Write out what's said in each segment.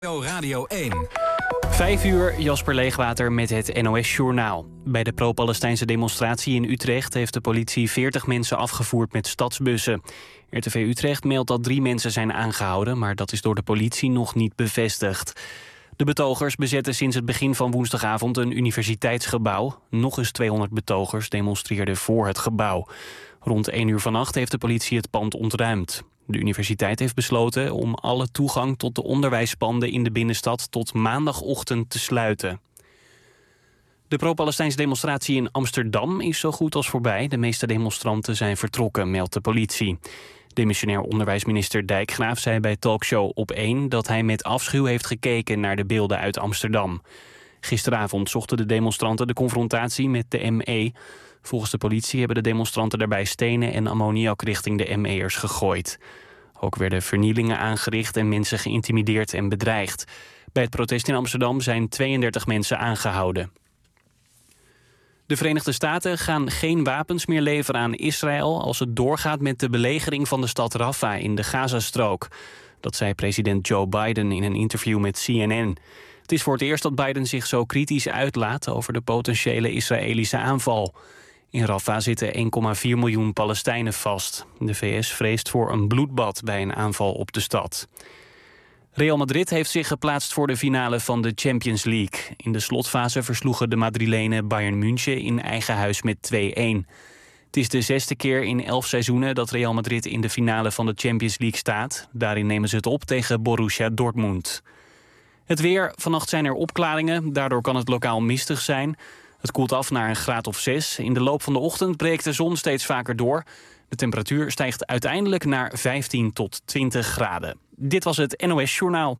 Radio 1. 5 uur, Jasper Leegwater met het NOS-journaal. Bij de pro-Palestijnse demonstratie in Utrecht heeft de politie 40 mensen afgevoerd met stadsbussen. RTV Utrecht meldt dat 3 mensen zijn aangehouden, maar dat is door de politie nog niet bevestigd. De betogers bezetten sinds het begin van woensdagavond een universiteitsgebouw. Nog eens 200 betogers demonstreerden voor het gebouw. Rond 1 uur vannacht heeft de politie het pand ontruimd. De universiteit heeft besloten om alle toegang tot de onderwijspanden in de binnenstad tot maandagochtend te sluiten. De pro-Palestijnse demonstratie in Amsterdam is zo goed als voorbij. De meeste demonstranten zijn vertrokken, meldt de politie. Demissionair onderwijsminister Dijkgraaf zei bij talkshow Op1 dat hij met afschuw heeft gekeken naar de beelden uit Amsterdam. Gisteravond zochten de demonstranten de confrontatie met de ME. Volgens de politie hebben de demonstranten daarbij stenen en ammoniak richting de ME'ers gegooid. Ook werden vernielingen aangericht en mensen geïntimideerd en bedreigd. Bij het protest in Amsterdam zijn 32 mensen aangehouden. De Verenigde Staten gaan geen wapens meer leveren aan Israël als het doorgaat met de belegering van de stad Rafah in de Gazastrook. Dat zei president Joe Biden in een interview met CNN. Het is voor het eerst dat Biden zich zo kritisch uitlaat over de potentiële Israëlische aanval. In Rafah zitten 1,4 miljoen Palestijnen vast. De VS vreest voor een bloedbad bij een aanval op de stad. Real Madrid heeft zich geplaatst voor de finale van de Champions League. In de slotfase versloegen de Madrilenen Bayern München in eigen huis met 2-1. Het is de 6e keer in 11 seizoenen dat Real Madrid in de finale van de Champions League staat. Daarin nemen ze het op tegen Borussia Dortmund. Het weer, vannacht zijn er opklaringen, daardoor kan het lokaal mistig zijn. Het koelt af naar een graad of 6. In de loop van de ochtend breekt de zon steeds vaker door. De temperatuur stijgt uiteindelijk naar 15 tot 20 graden. Dit was het NOS Journaal.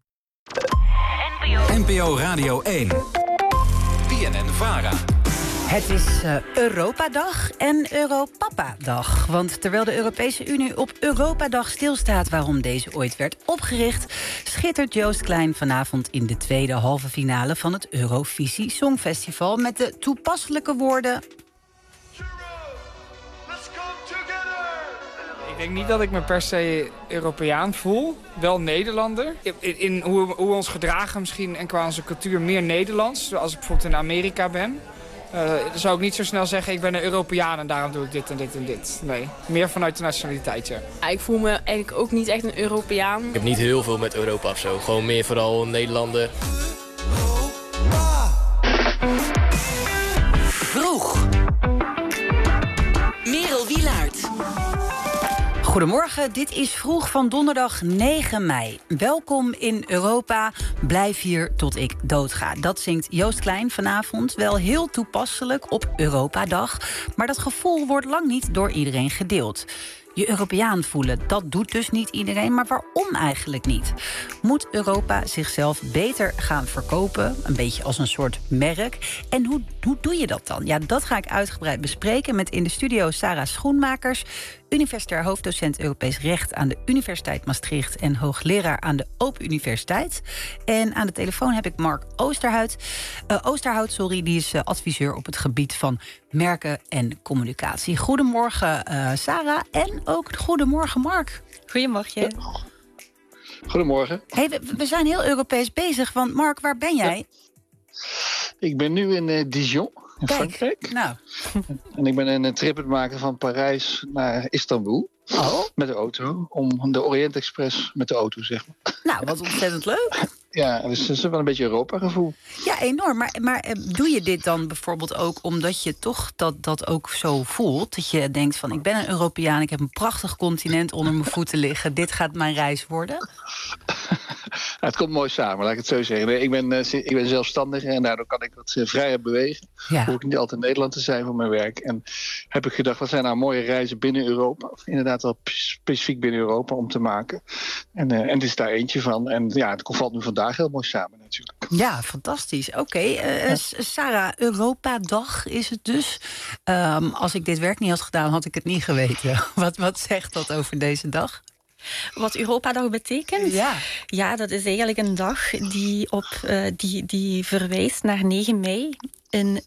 NPO Radio 1. BNN-VARA. Het is Europadag en Europapa-dag. Want terwijl de Europese Unie op Europadag stilstaat waarom deze ooit werd opgericht, schittert Joost Klein vanavond in de tweede halve finale van het Eurovisie Songfestival met de toepasselijke woorden: Ik denk niet dat ik me per se Europeaan voel. Wel Nederlander. In hoe we ons gedragen misschien en qua onze cultuur meer Nederlands. Als ik bijvoorbeeld in Amerika ben. Dan zou ik niet zo snel zeggen, ik ben een Europeaan en daarom doe ik dit en dit en dit. Nee, meer vanuit de nationaliteit, ja. Ik voel me eigenlijk ook niet echt een Europeaan. Ik heb niet heel veel met Europa of zo. Gewoon meer vooral Nederlander. Vroeg. Merel Wielaert. Goedemorgen, dit is Vroeg van donderdag 9 mei. Welkom in Europa, blijf hier tot ik doodga. Dat zingt Joost Klein vanavond, wel heel toepasselijk op Europadag. Maar dat gevoel wordt lang niet door iedereen gedeeld. Je Europeaan voelen, dat doet dus niet iedereen. Maar waarom eigenlijk niet? Moet Europa zichzelf beter gaan verkopen? Een beetje als een soort merk. En hoe doe je dat dan? Ja, dat ga ik uitgebreid bespreken met in de studio Sarah Schoenmakers, universitair hoofddocent Europees Recht aan de Universiteit Maastricht en hoogleraar aan de Open Universiteit. En aan de telefoon heb ik Mark Oosterhout. Die is adviseur op het gebied van merken en communicatie. Goedemorgen Sarah en ook goedemorgen Mark. Goedemorgen. Goedemorgen. Hey, we zijn heel Europees bezig, want Mark, waar ben jij? Ja. Ik ben nu in Dijon, in Frankrijk. Nou. En ik ben een trip aan het maken van Parijs naar Istanbul. Oh. Met de auto, om de Orient Express met de auto, zeg maar. Nou, wat ontzettend leuk. Ja, dus het is wel een beetje Europa-gevoel. Ja, enorm. Maar doe je dit dan bijvoorbeeld ook omdat je toch dat ook zo voelt? Dat je denkt van, ik ben een Europeaan, ik heb een prachtig continent onder mijn voeten liggen. Dit gaat mijn reis worden? Het komt mooi samen, laat ik het zo zeggen. Nee, ik ben zelfstandig en daardoor kan ik wat vrijer bewegen. Ja. Hoef ik niet altijd in Nederland te zijn voor mijn werk. En heb ik gedacht, wat zijn nou mooie reizen binnen Europa? Of inderdaad wel specifiek binnen Europa om te maken. En dit is daar eentje van. En ja, het valt nu vandaag heel mooi samen natuurlijk. Ja, fantastisch. Oké. Sarah, Europa-dag is het dus. Als ik dit werk niet had gedaan, had ik het niet geweten. Wat zegt dat over deze dag? Wat Europadag betekent? Ja, dat is eigenlijk een dag die verwijst naar 9 mei in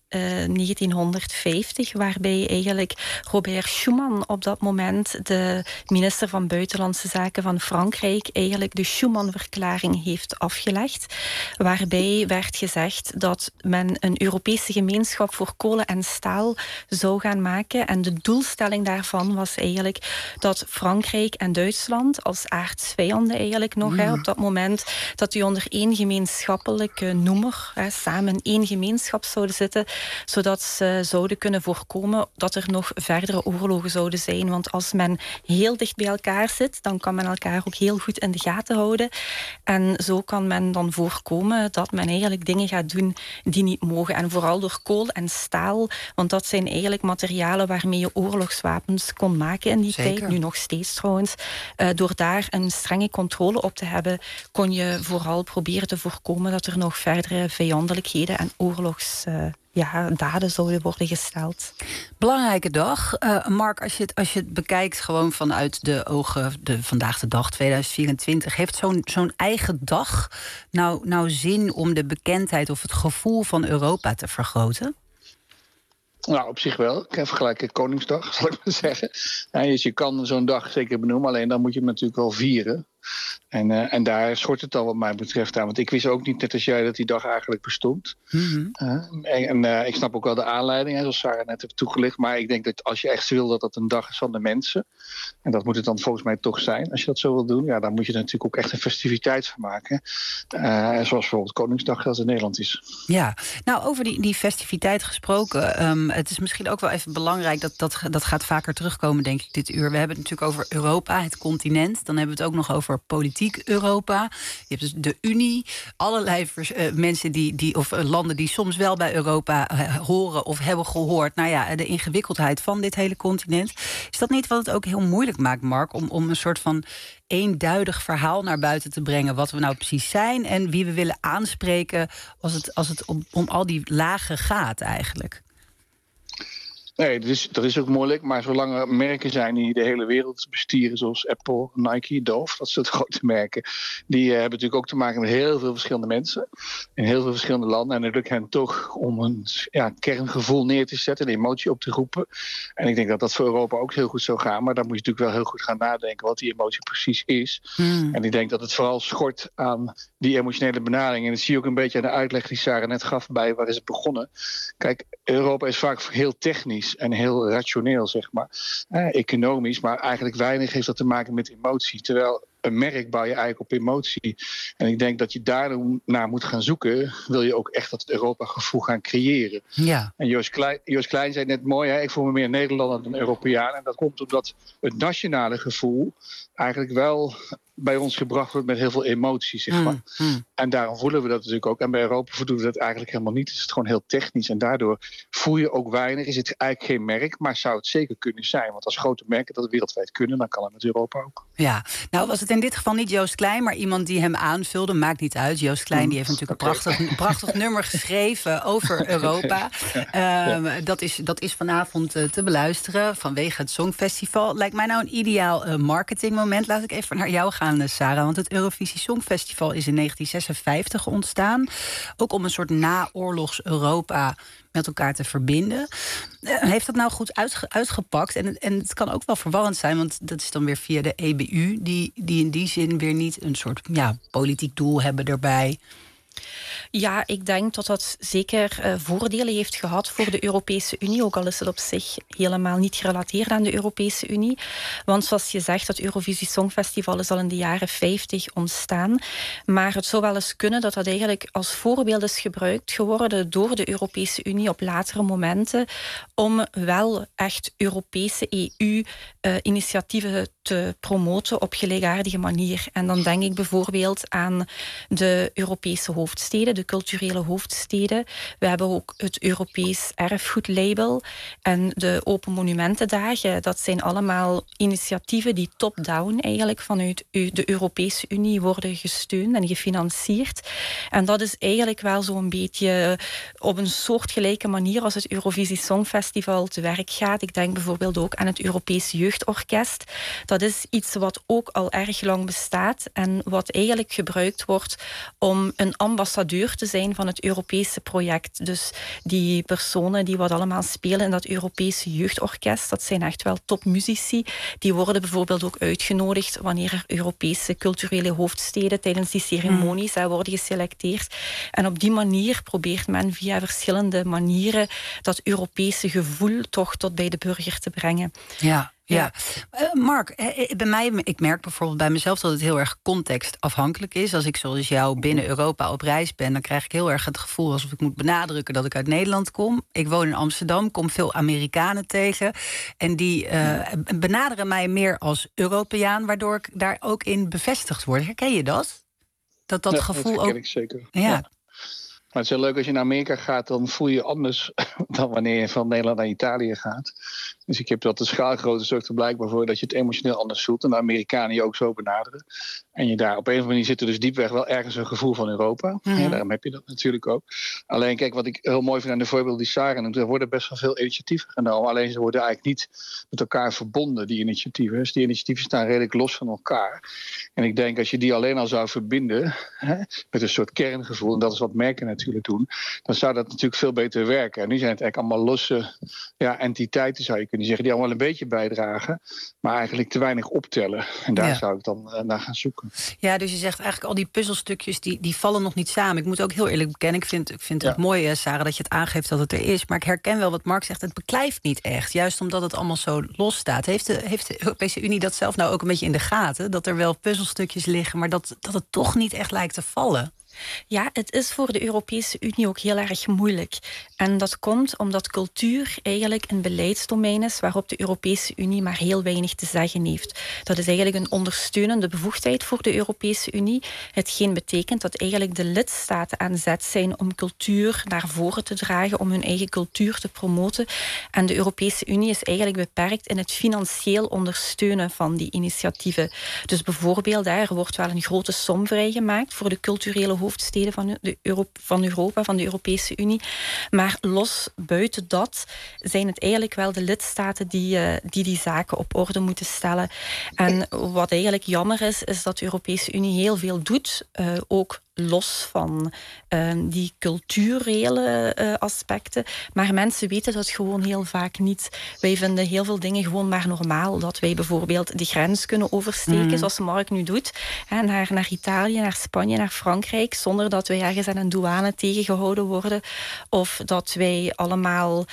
1950, waarbij eigenlijk Robert Schuman op dat moment, de minister van Buitenlandse Zaken van Frankrijk, eigenlijk de Schuman-verklaring heeft afgelegd, waarbij werd gezegd dat men een Europese gemeenschap voor kolen en staal zou gaan maken. En de doelstelling daarvan was eigenlijk dat Frankrijk en Duitsland als aardsvijanden eigenlijk nog op dat moment, dat die onder één gemeenschappelijke noemer samen in één gemeenschap zouden zitten, zodat ze zouden kunnen voorkomen dat er nog verdere oorlogen zouden zijn. Want als men heel dicht bij elkaar zit, dan kan men elkaar ook heel goed in de gaten houden. En zo kan men dan voorkomen dat men eigenlijk dingen gaat doen die niet mogen. En vooral door kool en staal, want dat zijn eigenlijk materialen waarmee je oorlogswapens kon maken in die tijd, nu nog steeds trouwens. Door daar een strenge controle op te hebben, kon je vooral proberen te voorkomen dat er nog verdere vijandelijkheden en oorlogsdaden zouden worden gesteld. Belangrijke dag. Mark, als je het bekijkt gewoon vanuit de ogen, vandaag de dag 2024... heeft zo'n eigen dag nou zin om de bekendheid of het gevoel van Europa te vergroten? Nou, op zich wel. Ik vergelijk Koningsdag, zal ik maar zeggen. Ja, dus je kan zo'n dag zeker benoemen, alleen dan moet je hem natuurlijk wel vieren. En daar schort het al wat mij betreft aan. Want ik wist ook niet, net als jij, dat die dag eigenlijk bestond. Ik snap ook wel de aanleiding, zoals Sarah net heeft toegelicht. Maar ik denk dat als je echt wil dat dat een dag is van de mensen, en dat moet het dan volgens mij toch zijn, als je dat zo wil doen, ja, dan moet je er natuurlijk ook echt een festiviteit van maken. Zoals bijvoorbeeld Koningsdag dat in Nederland is. Ja, nou over die festiviteit gesproken. Het is misschien ook wel even belangrijk, dat gaat vaker terugkomen, denk ik, dit uur. We hebben het natuurlijk over Europa, het continent. Dan hebben we het ook nog over politiek Europa. Je hebt dus de Unie, allerlei mensen of landen die soms wel bij Europa horen of hebben gehoord. Nou ja, de ingewikkeldheid van dit hele continent. Is dat niet wat het ook heel moeilijk maakt, Mark, om een soort van eenduidig verhaal naar buiten te brengen wat we nou precies zijn en wie we willen aanspreken als het om al die lagen gaat eigenlijk? Nee, dat is ook moeilijk. Maar zolang er merken zijn die de hele wereld bestieren, zoals Apple, Nike, Dove, dat soort grote merken, die hebben natuurlijk ook te maken met heel veel verschillende mensen in heel veel verschillende landen. En het lukt hen toch om een kerngevoel neer te zetten, een emotie op te roepen. En ik denk dat dat voor Europa ook heel goed zou gaan. Maar dan moet je natuurlijk wel heel goed gaan nadenken wat die emotie precies is. En ik denk dat het vooral schort aan die emotionele benadering. En dat zie je ook een beetje aan de uitleg die Sarah net gaf bij waar is het begonnen. Kijk, Europa is vaak heel technisch en heel rationeel, zeg maar. Economisch, maar eigenlijk weinig heeft dat te maken met emotie. Terwijl een merk bouw je eigenlijk op emotie. En ik denk dat je daar naar moet gaan zoeken, wil je ook echt dat Europa-gevoel gaan creëren. Ja. En Joost Klein zei net mooi, ik voel me meer Nederlander dan Europeaan. En dat komt omdat het nationale gevoel eigenlijk wel bij ons gebracht wordt met heel veel emotie, zeg maar. En daarom voelen we dat natuurlijk ook. En bij Europa voelen we dat eigenlijk helemaal niet. Het is gewoon heel technisch. En daardoor voel je ook weinig. Is het eigenlijk geen merk, maar zou het zeker kunnen zijn. Want als grote merken dat wereldwijd kunnen, dan kan het met Europa ook. Ja, nou was het in dit geval niet Joost Klein, maar iemand die hem aanvulde. Maakt niet uit. Joost Klein die heeft natuurlijk een prachtig nummer geschreven over Europa. Dat is vanavond te beluisteren vanwege het Songfestival. Lijkt mij nou een ideaal marketingmoment. Laat ik even naar jou gaan, Sarah. Want het Eurovisie Songfestival is in 1956 ontstaan. Ook om een soort naoorlogs Europa met elkaar te verbinden. Heeft dat nou goed uitgepakt? En het kan ook wel verwarrend zijn, want dat is dan weer via de EBU, die in die zin weer niet een soort politiek doel hebben erbij. Ja, ik denk dat dat zeker voordelen heeft gehad voor de Europese Unie, ook al is het op zich helemaal niet gerelateerd aan de Europese Unie. Want zoals je zegt, het Eurovisie Songfestival is al in de jaren 50 ontstaan. Maar het zou wel eens kunnen dat dat eigenlijk als voorbeeld is gebruikt geworden door de Europese Unie op latere momenten om wel echt Europese EU-initiatieven te promoten op gelijkaardige manier. En dan denk ik bijvoorbeeld aan de Europese hoofdsteden, de culturele hoofdsteden. We hebben ook het Europees erfgoedlabel en de Open Monumentendagen. Dat zijn allemaal initiatieven die top-down eigenlijk vanuit de Europese Unie worden gesteund en gefinancierd. En dat is eigenlijk wel zo'n beetje op een soortgelijke manier als het Eurovisie Songfestival te werk gaat. Ik denk bijvoorbeeld ook aan het Europese Jeugdorkest. Dat is iets wat ook al erg lang bestaat en wat eigenlijk gebruikt wordt om een ambassadeur cultuur te zijn van het Europese project. Dus die personen die wat allemaal spelen in dat Europese jeugdorkest, dat zijn echt wel topmuzici. Die worden bijvoorbeeld ook uitgenodigd wanneer er Europese culturele hoofdsteden tijdens die ceremonies worden geselecteerd. En op die manier probeert men via verschillende manieren dat Europese gevoel toch tot bij de burger te brengen. Ja. Mark, ik merk bijvoorbeeld bij mezelf dat het heel erg contextafhankelijk is. Als ik zoals jou binnen Europa op reis ben, dan krijg ik heel erg het gevoel alsof ik moet benadrukken dat ik uit Nederland kom. Ik woon in Amsterdam, kom veel Amerikanen tegen. En die benaderen mij meer als Europeaan, waardoor ik daar ook in bevestigd word. Herken je dat? Dat gevoel dat herken ook. ik zeker. Ja. Maar het is heel leuk als je naar Amerika gaat, dan voel je je anders dan wanneer je van Nederland naar Italië gaat. Dus ik heb dat de schaalgrootte zorgt er blijkbaar voor dat je het emotioneel anders voelt. En de Amerikanen je ook zo benaderen. En je daar op een of andere manier zit er dus diepweg wel ergens een gevoel van Europa. Ja, daarom heb je dat natuurlijk ook. Alleen kijk, wat ik heel mooi vind aan de voorbeelden die Sarah noemt, er worden best wel veel initiatieven genomen. Alleen ze worden eigenlijk niet met elkaar verbonden, die initiatieven. Dus die initiatieven staan redelijk los van elkaar. En ik denk als je die alleen al zou verbinden met een soort kerngevoel, en dat is wat merken natuurlijk doen, dan zou dat natuurlijk veel beter werken. En nu zijn het eigenlijk allemaal losse entiteiten, zou je kunnen zeggen, die allemaal een beetje bijdragen, maar eigenlijk te weinig optellen. En daar zou ik dan naar gaan zoeken. Ja, dus je zegt eigenlijk al die puzzelstukjes die vallen nog niet samen. Ik moet ook heel eerlijk bekennen, ik vind het mooi, Sarah, dat je het aangeeft dat het er is. Maar ik herken wel wat Mark zegt, het beklijft niet echt. Juist omdat het allemaal zo los staat. Heeft de Europese Unie dat zelf nou ook een beetje in de gaten? Dat er wel puzzelstukjes liggen, maar dat het toch niet echt lijkt te vallen? Ja, het is voor de Europese Unie ook heel erg moeilijk. En dat komt omdat cultuur eigenlijk een beleidsdomein is waarop de Europese Unie maar heel weinig te zeggen heeft. Dat is eigenlijk een ondersteunende bevoegdheid voor de Europese Unie. Hetgeen betekent dat eigenlijk de lidstaten aan zet zijn om cultuur naar voren te dragen, om hun eigen cultuur te promoten. En de Europese Unie is eigenlijk beperkt in het financieel ondersteunen van die initiatieven. Dus bijvoorbeeld, er wordt wel een grote som vrijgemaakt voor de culturele hoofdsteden van Europa, van de Europese Unie. Maar los buiten dat zijn het eigenlijk wel de lidstaten die zaken op orde moeten stellen. En wat eigenlijk jammer is dat de Europese Unie heel veel doet, ook los van die culturele aspecten. Maar mensen weten dat gewoon heel vaak niet. Wij vinden heel veel dingen gewoon maar normaal. Dat wij bijvoorbeeld de grens kunnen oversteken, zoals Mark nu doet, naar Italië, naar Spanje, naar Frankrijk, zonder dat wij ergens aan een douane tegengehouden worden. Of dat wij allemaal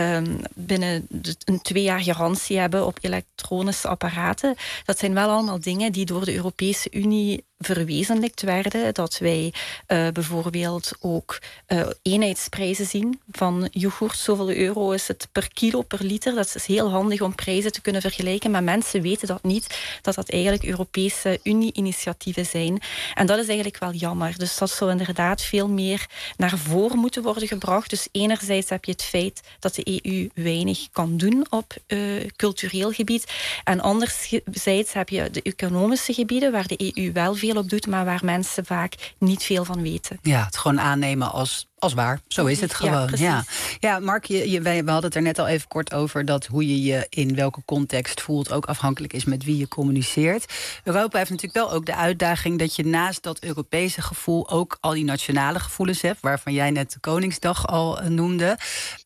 binnen een 2 jaar garantie hebben op elektronische apparaten. Dat zijn wel allemaal dingen die door de Europese Unie verwezenlijkt werden. Dat wij bijvoorbeeld ook eenheidsprijzen zien van yoghurt. Zoveel euro is het per kilo, per liter. Dat is heel handig om prijzen te kunnen vergelijken. Maar mensen weten dat niet, dat eigenlijk Europese Unie-initiatieven zijn. En dat is eigenlijk wel jammer. Dus dat zou inderdaad veel meer naar voren moeten worden gebracht. Dus enerzijds heb je het feit dat de EU weinig kan doen op cultureel gebied. En anderzijds heb je de economische gebieden waar de EU wel veel op doet, maar waar mensen vaak niet veel van weten. Ja, het gewoon aannemen als waar. Zo is het gewoon. Ja, Mark, we hadden het er net al even kort over dat hoe je je in welke context voelt ook afhankelijk is met wie je communiceert. Europa heeft natuurlijk wel ook de uitdaging dat je naast dat Europese gevoel ook al die nationale gevoelens hebt, waarvan jij net de Koningsdag al noemde.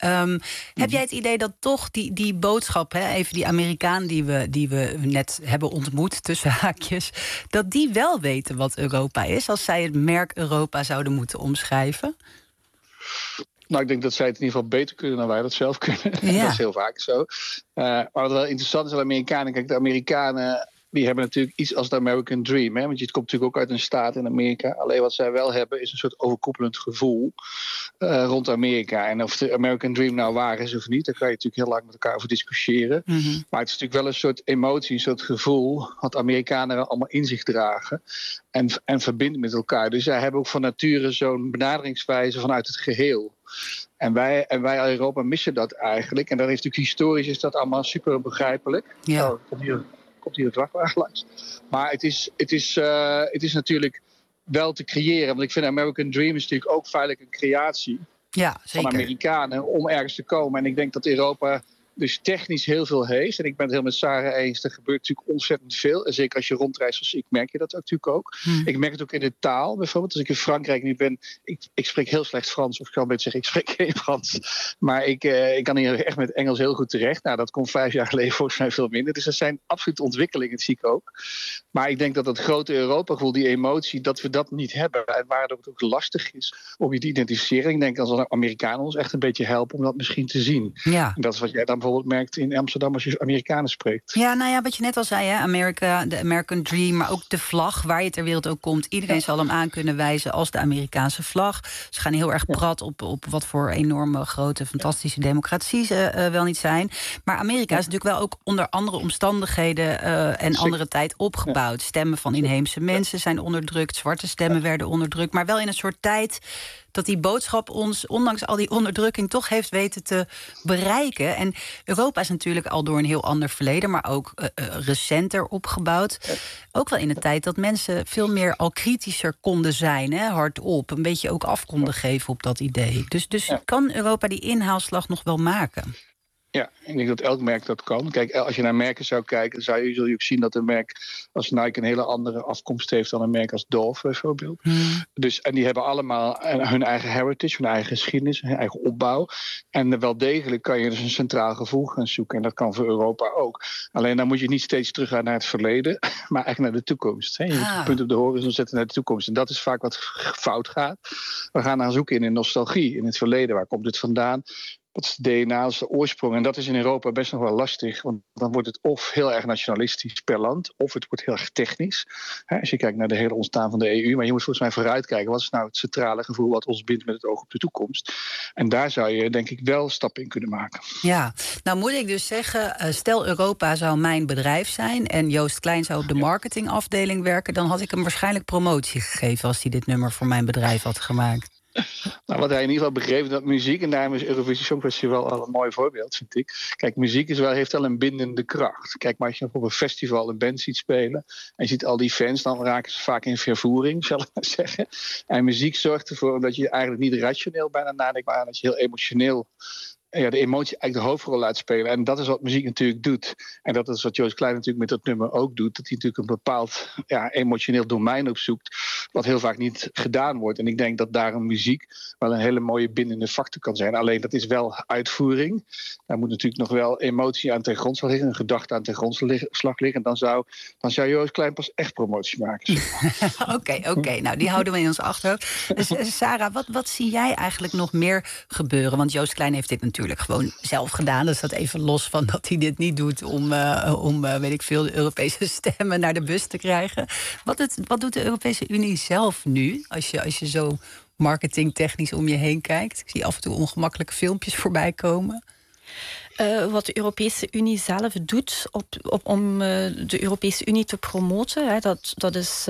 Heb jij het idee dat toch die boodschap, even die Amerikaan die we net hebben ontmoet, tussen haakjes, dat die wel weten wat Europa is, als zij het merk Europa zouden moeten omschrijven? Nou, ik denk dat zij het in ieder geval beter kunnen dan wij dat zelf kunnen. Ja. Dat is heel vaak zo. Maar wat wel interessant is aan de Amerikanen, kijk, de Amerikanen die hebben natuurlijk iets als de American Dream. Hè? Want je komt natuurlijk ook uit een staat in Amerika. Alleen wat zij wel hebben is een soort overkoepelend gevoel rond Amerika. En of de American Dream nou waar is of niet, daar kan je natuurlijk heel lang met elkaar over discussiëren. Maar het is natuurlijk wel een soort emotie, een soort gevoel wat Amerikanen allemaal in zich dragen en verbinden met elkaar. Dus zij hebben ook van nature zo'n benaderingswijze vanuit het geheel. En wij Europa missen dat eigenlijk. En dat heeft natuurlijk historisch is dat allemaal super begrijpelijk. Ja. Komt hier het vrachtwagen langs. Maar het is natuurlijk wel te creëren. Want ik vind American Dream is natuurlijk ook feitelijk een creatie van Amerikanen om ergens te komen. En ik denk dat Europa dus technisch heel veel heeft. En ik ben het heel met Sarah eens, er gebeurt natuurlijk ontzettend veel. En zeker als je rondreist zoals ik, merk je dat natuurlijk ook. Ik merk het ook in de taal bijvoorbeeld. Als ik in Frankrijk nu ben, ik spreek heel slecht Frans. Of ik kan een beetje zeggen, ik spreek geen Frans. Maar ik kan hier echt met Engels heel goed terecht. Nou, dat kon 5 jaar geleden volgens mij veel minder. Dus er zijn absoluut ontwikkelingen, dat zie ik ook. Maar ik denk dat dat grote Europa-gevoel, die emotie, dat we dat niet hebben. En waardoor het ook lastig is om je te identificeren. Ik denk als Amerikanen ons echt een beetje helpen om dat misschien te zien. Ja. En dat is wat jij dan bijvoorbeeld merkt in Amsterdam als je Amerikanen spreekt. Ja, nou ja, wat je net al zei, hè, Amerika, de American Dream, maar ook de vlag, waar je ter wereld ook komt. Iedereen zal hem aan kunnen wijzen als de Amerikaanse vlag. Ze gaan heel erg prat op wat voor enorme, grote, fantastische democratie ze wel niet zijn. Maar Amerika is natuurlijk wel ook onder andere omstandigheden en andere tijd opgebouwd. Stemmen van inheemse mensen zijn onderdrukt, zwarte stemmen werden onderdrukt, maar wel in een soort tijd dat die boodschap ons, ondanks al die onderdrukking, toch heeft weten te bereiken. En Europa is natuurlijk al door een heel ander verleden, maar ook recenter opgebouwd. Ook wel in een tijd dat mensen veel meer al kritischer konden zijn, hè, hardop. Een beetje ook af konden geven op dat idee. Dus kan Europa die inhaalslag nog wel maken? Ja, ik denk dat elk merk dat kan. Kijk, als je naar merken zou kijken, zul je ook zien dat een merk als Nike een hele andere afkomst heeft dan een merk als Dove bijvoorbeeld. Dus, en die hebben allemaal hun eigen heritage, hun eigen geschiedenis, hun eigen opbouw. En wel degelijk kan je dus een centraal gevoel gaan zoeken. En dat kan voor Europa ook. Alleen dan moet je niet steeds teruggaan naar het verleden, maar eigenlijk naar de toekomst. Hè. Je moet het punt op de horizon zetten naar de toekomst. En dat is vaak wat fout gaat. We gaan naar zoeken in de nostalgie, in het verleden. Waar komt dit vandaan? Wat is het DNA, dat is de oorsprong. En dat is in Europa best nog wel lastig. Want dan wordt het of heel erg nationalistisch per land, of het wordt heel erg technisch. Als je kijkt naar de hele ontstaan van de EU. Maar je moet volgens mij vooruitkijken. Wat is nou het centrale gevoel wat ons bindt met het oog op de toekomst? En daar zou je denk ik wel stappen in kunnen maken. Ja, nou moet ik dus zeggen, stel Europa zou mijn bedrijf zijn en Joost Klein zou op de marketingafdeling werken, dan had ik hem waarschijnlijk promotie gegeven als hij dit nummer voor mijn bedrijf had gemaakt. Nou, wat hij in ieder geval begreep, dat muziek, en daarom is Eurovisie Songfestival al een mooi voorbeeld, vind ik. Kijk, muziek heeft wel een bindende kracht. Kijk, maar als je op een festival een band ziet spelen en je ziet al die fans, dan raken ze vaak in vervoering, zal ik maar zeggen. En muziek zorgt ervoor dat je eigenlijk niet rationeel bijna nadenkt, maar dat je heel emotioneel de emotie eigenlijk de hoofdrol laat spelen. En dat is wat muziek natuurlijk doet. En dat is wat Joost Klein natuurlijk met dat nummer ook doet. Dat hij natuurlijk een bepaald emotioneel domein opzoekt, wat heel vaak niet gedaan wordt. En ik denk dat daarom muziek wel een hele mooie bindende factor kan zijn. Alleen dat is wel uitvoering. Daar moet natuurlijk nog wel emotie aan ten grondslag liggen, een gedachte aan ten grondslag liggen. En dan zou Joost Klein pas echt promotie maken. Oké. Nou, die houden we in ons achterhoofd. Dus, Sarah, wat zie jij eigenlijk nog meer gebeuren? Want Joost Klein heeft dit natuurlijk gewoon zelf gedaan. Dus dat even los van dat hij dit niet doet om weet ik veel, de Europese stemmen naar de bus te krijgen. Wat doet de Europese Unie zelf nu, als je zo marketingtechnisch om je heen kijkt? Ik zie af en toe ongemakkelijke filmpjes voorbij komen. Wat de Europese Unie zelf doet om de Europese Unie te promoten, dat is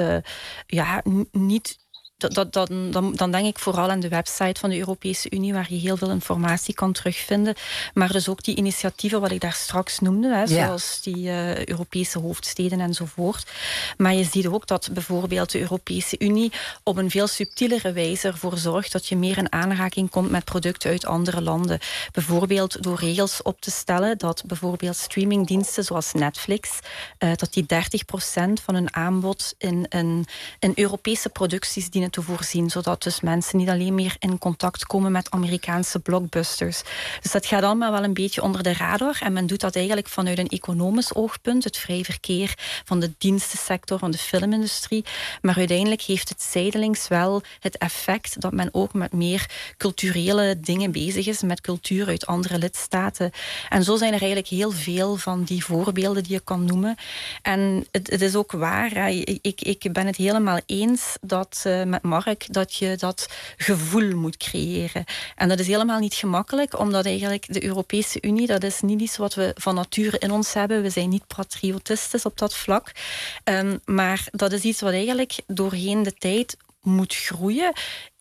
niet. Dan denk ik vooral aan de website van de Europese Unie, waar je heel veel informatie kan terugvinden. Maar dus ook die initiatieven wat ik daar straks noemde, zoals die Europese hoofdsteden enzovoort. Maar je ziet ook dat bijvoorbeeld de Europese Unie op een veel subtielere wijze ervoor zorgt dat je meer in aanraking komt met producten uit andere landen. Bijvoorbeeld door regels op te stellen dat bijvoorbeeld streamingdiensten zoals Netflix, dat die 30% van hun aanbod in Europese producties dienen te voorzien, zodat dus mensen niet alleen meer in contact komen met Amerikaanse blockbusters. Dus dat gaat allemaal wel een beetje onder de radar en men doet dat eigenlijk vanuit een economisch oogpunt, het vrij verkeer van de dienstensector, van de filmindustrie, maar uiteindelijk heeft het zijdelings wel het effect dat men ook met meer culturele dingen bezig is, met cultuur uit andere lidstaten. En zo zijn er eigenlijk heel veel van die voorbeelden die je kan noemen. En het is ook waar, ik ben het helemaal eens dat met Mark, dat je dat gevoel moet creëren. En dat is helemaal niet gemakkelijk, omdat eigenlijk de Europese Unie, dat is niet iets wat we van nature in ons hebben. We zijn niet patriotistisch op dat vlak. Maar dat is iets wat eigenlijk doorheen de tijd moet groeien.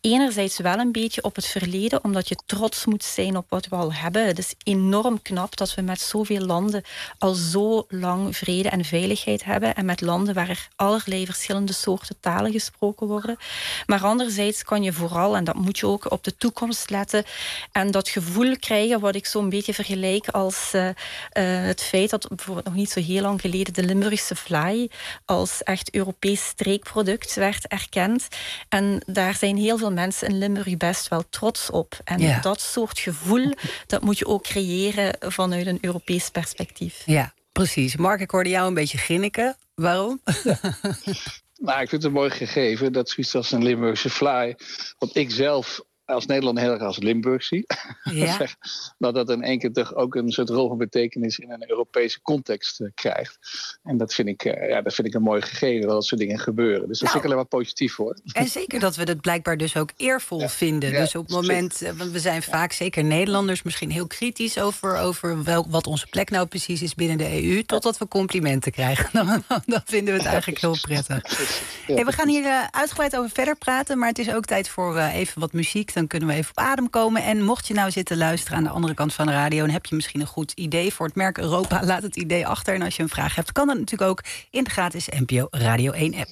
enerzijds wel een beetje op het verleden, omdat je trots moet zijn op wat we al hebben. Het is enorm knap dat we met zoveel landen al zo lang vrede en veiligheid hebben en met landen waar er allerlei verschillende soorten talen gesproken worden. Maar anderzijds kan je vooral, en dat moet je ook, op de toekomst letten en dat gevoel krijgen wat ik zo'n beetje vergelijk als het feit dat bijvoorbeeld nog niet zo heel lang geleden de Limburgse vlaai als echt Europees streekproduct werd erkend. En daar zijn heel veel mensen in Limburg best wel trots op. En dat soort gevoel, dat moet je ook creëren vanuit een Europees perspectief. Ja, precies. Mark, ik hoorde jou een beetje grinniken. Waarom? Nou, ik vind het een mooi gegeven dat zoiets als een Limburgse vlaai, wat ik zelf als Nederlander heel erg als Limburg zie. Ja. dat in één keer toch ook een soort rol van betekenis in een Europese context krijgt. En dat vind ik een mooi gegeven, dat dat soort dingen gebeuren. Dus dat vind ik alleen maar positief hoor. En zeker dat we het blijkbaar dus ook eervol vinden. Dus op het moment, want we zijn vaak, zeker Nederlanders, misschien heel kritisch over wat onze plek nou precies is binnen de EU, totdat we complimenten krijgen. Dan vinden we het eigenlijk heel prettig. Hey, we gaan hier uitgebreid over verder praten, maar het is ook tijd voor even wat muziek. Dan kunnen we even op adem komen. En mocht je nou zitten luisteren aan de andere kant van de radio en heb je misschien een goed idee voor het merk Europa, laat het idee achter. En als je een vraag hebt, kan dat natuurlijk ook in de gratis NPO Radio 1 app.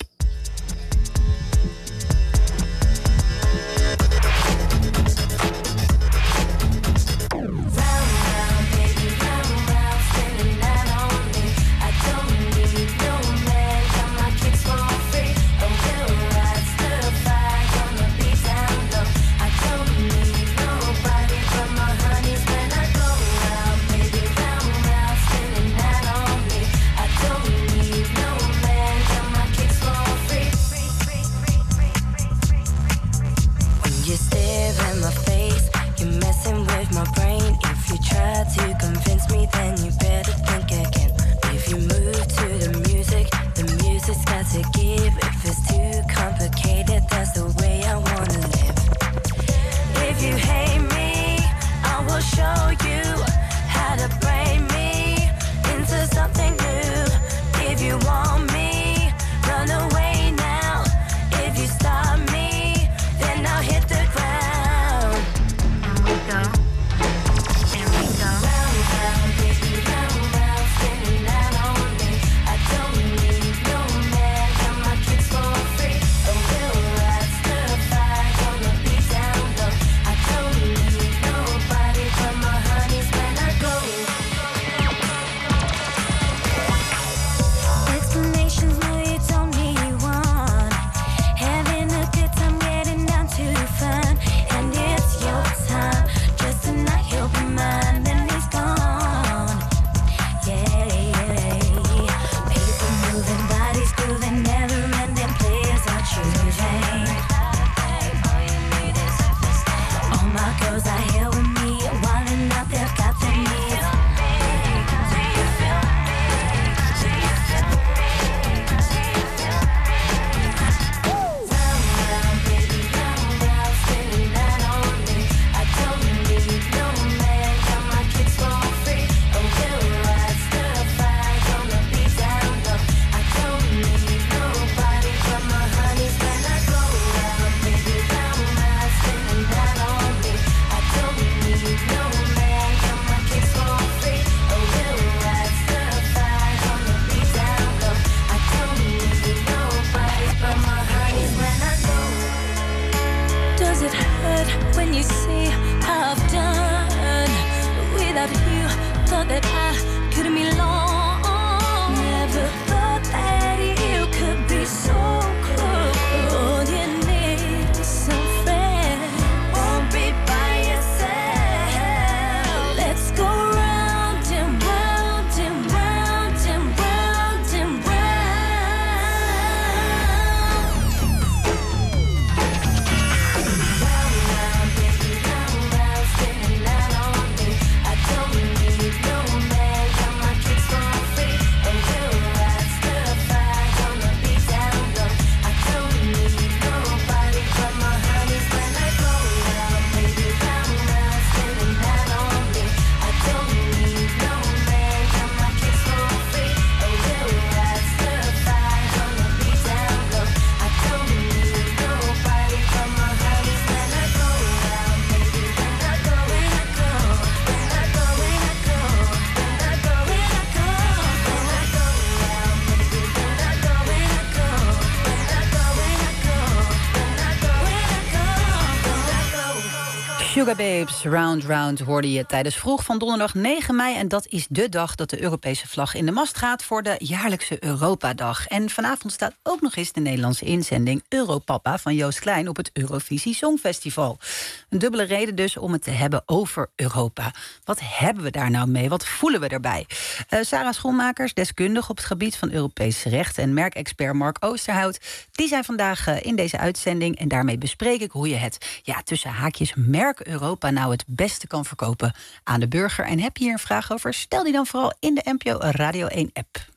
Sugar Babes, Round Round hoorde je tijdens vroeg van donderdag 9 mei. En dat is de dag dat de Europese vlag in de mast gaat voor de jaarlijkse Europadag. En vanavond staat ook nog eens de Nederlandse inzending Europapa van Joost Klein op het Eurovisie Songfestival. Een dubbele reden dus om het te hebben over Europa. Wat hebben we daar nou mee? Wat voelen we erbij? Sarah Schoenmakers, deskundige op het gebied van Europees recht, en merkexpert Mark Oosterhout, die zijn vandaag in deze uitzending. En daarmee bespreek ik hoe je het tussen haakjes merk Europa nou het beste kan verkopen aan de burger. En heb je hier een vraag over? Stel die dan vooral in de NPO Radio 1-app.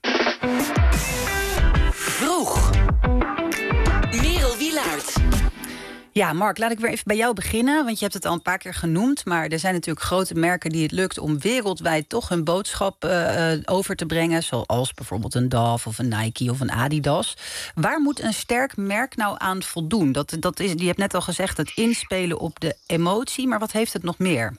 Vroeg. Merel Wielaert. Ja, Mark, laat ik weer even bij jou beginnen. Want je hebt het al een paar keer genoemd. Maar er zijn natuurlijk grote merken die het lukt om wereldwijd toch hun boodschap over te brengen. Zoals bijvoorbeeld een Dove of een Nike of een Adidas. Waar moet een sterk merk nou aan voldoen? Je hebt net al gezegd, het inspelen op de emotie. Maar wat heeft het nog meer?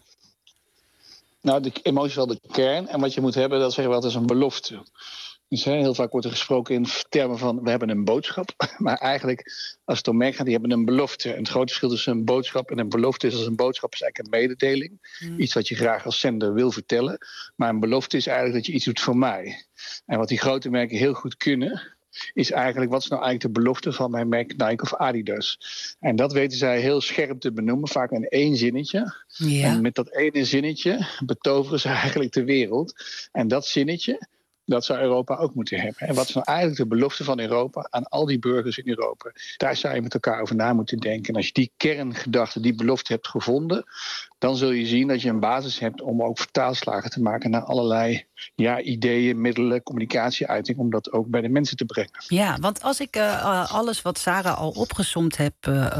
Nou, de emotie is wel de kern. En wat je moet hebben, dat zeggen we altijd, is een belofte. Dus heel vaak wordt er gesproken in termen van, we hebben een boodschap. Maar eigenlijk, als het om merk gaat, die hebben een belofte. En het grote verschil tussen een boodschap en een belofte is, als een boodschap is eigenlijk een mededeling. Iets wat je graag als zender wil vertellen. Maar een belofte is eigenlijk dat je iets doet voor mij. En wat die grote merken heel goed kunnen, is eigenlijk, wat is nou eigenlijk de belofte van mijn merk Nike of Adidas? En dat weten zij heel scherp te benoemen, vaak in één zinnetje. Ja. En met dat ene zinnetje betoveren ze eigenlijk de wereld. En dat zinnetje, dat zou Europa ook moeten hebben. En wat is nou eigenlijk de belofte van Europa aan al die burgers in Europa? Daar zou je met elkaar over na moeten denken. En als je die kerngedachte, die belofte hebt gevonden, dan zul je zien dat je een basis hebt om ook vertaalslagen te maken naar allerlei ideeën, middelen, communicatieuiting, om dat ook bij de mensen te brengen. Ja, want als ik alles wat Sarah al opgesomd heb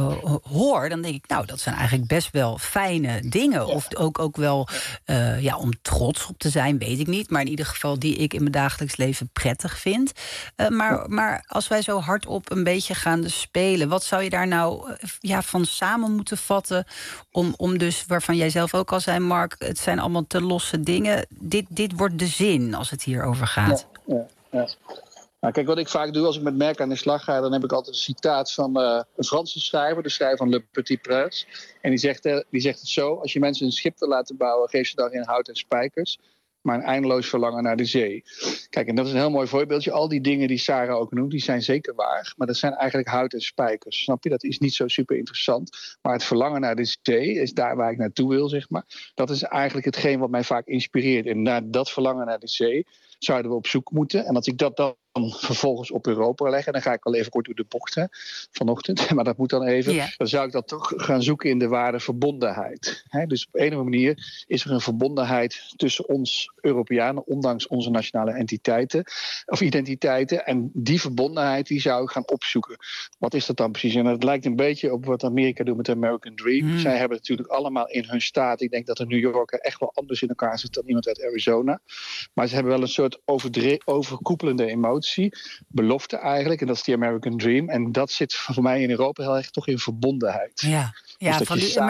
hoor, dan denk ik, nou, dat zijn eigenlijk best wel fijne dingen. Ja. Of ook wel om trots op te zijn, weet ik niet. Maar in ieder geval die ik in mijn dagelijks leven prettig vind. Maar als wij zo hardop een beetje gaan spelen, wat zou je daar nou van samen moeten vatten om dus, waarvan jij zelf ook al zei, Mark, het zijn allemaal te losse dingen. Dit wordt de zin als het hierover gaat. Ja. Nou, kijk, wat ik vaak doe als ik met merken aan de slag ga, dan heb ik altijd een citaat van een Franse schrijver, de schrijver van Le Petit Prince. En die zegt het zo: als je mensen een schip wil laten bouwen, geef ze dan geen hout en spijkers, maar een eindeloos verlangen naar de zee. Kijk, en dat is een heel mooi voorbeeldje. Al die dingen die Sarah ook noemt, die zijn zeker waar. Maar dat zijn eigenlijk hout en spijkers. Snap je? Dat is niet zo super interessant. Maar het verlangen naar de zee is daar waar ik naartoe wil, zeg maar. Dat is eigenlijk hetgeen wat mij vaak inspireert. En naar dat verlangen naar de zee zouden we op zoek moeten. En als ik dat dan vervolgens op Europa leggen, dan ga ik wel even kort door de bocht vanochtend, maar dat moet dan even. Ja. Dan zou ik dat toch gaan zoeken in de waarde verbondenheid. Dus op een of andere manier is er een verbondenheid tussen ons Europeanen, ondanks onze nationale identiteiten. En die verbondenheid die zou ik gaan opzoeken. Wat is dat dan precies? En het lijkt een beetje op wat Amerika doet met de American Dream. Zij hebben natuurlijk allemaal in hun staat, ik denk dat de New Yorker echt wel anders in elkaar zit dan iemand uit Arizona. Maar ze hebben wel een soort overkoepelende emotie. Belofte eigenlijk, en dat is die American Dream. En dat zit voor mij in Europa heel erg toch in verbondenheid. Ja, dus van die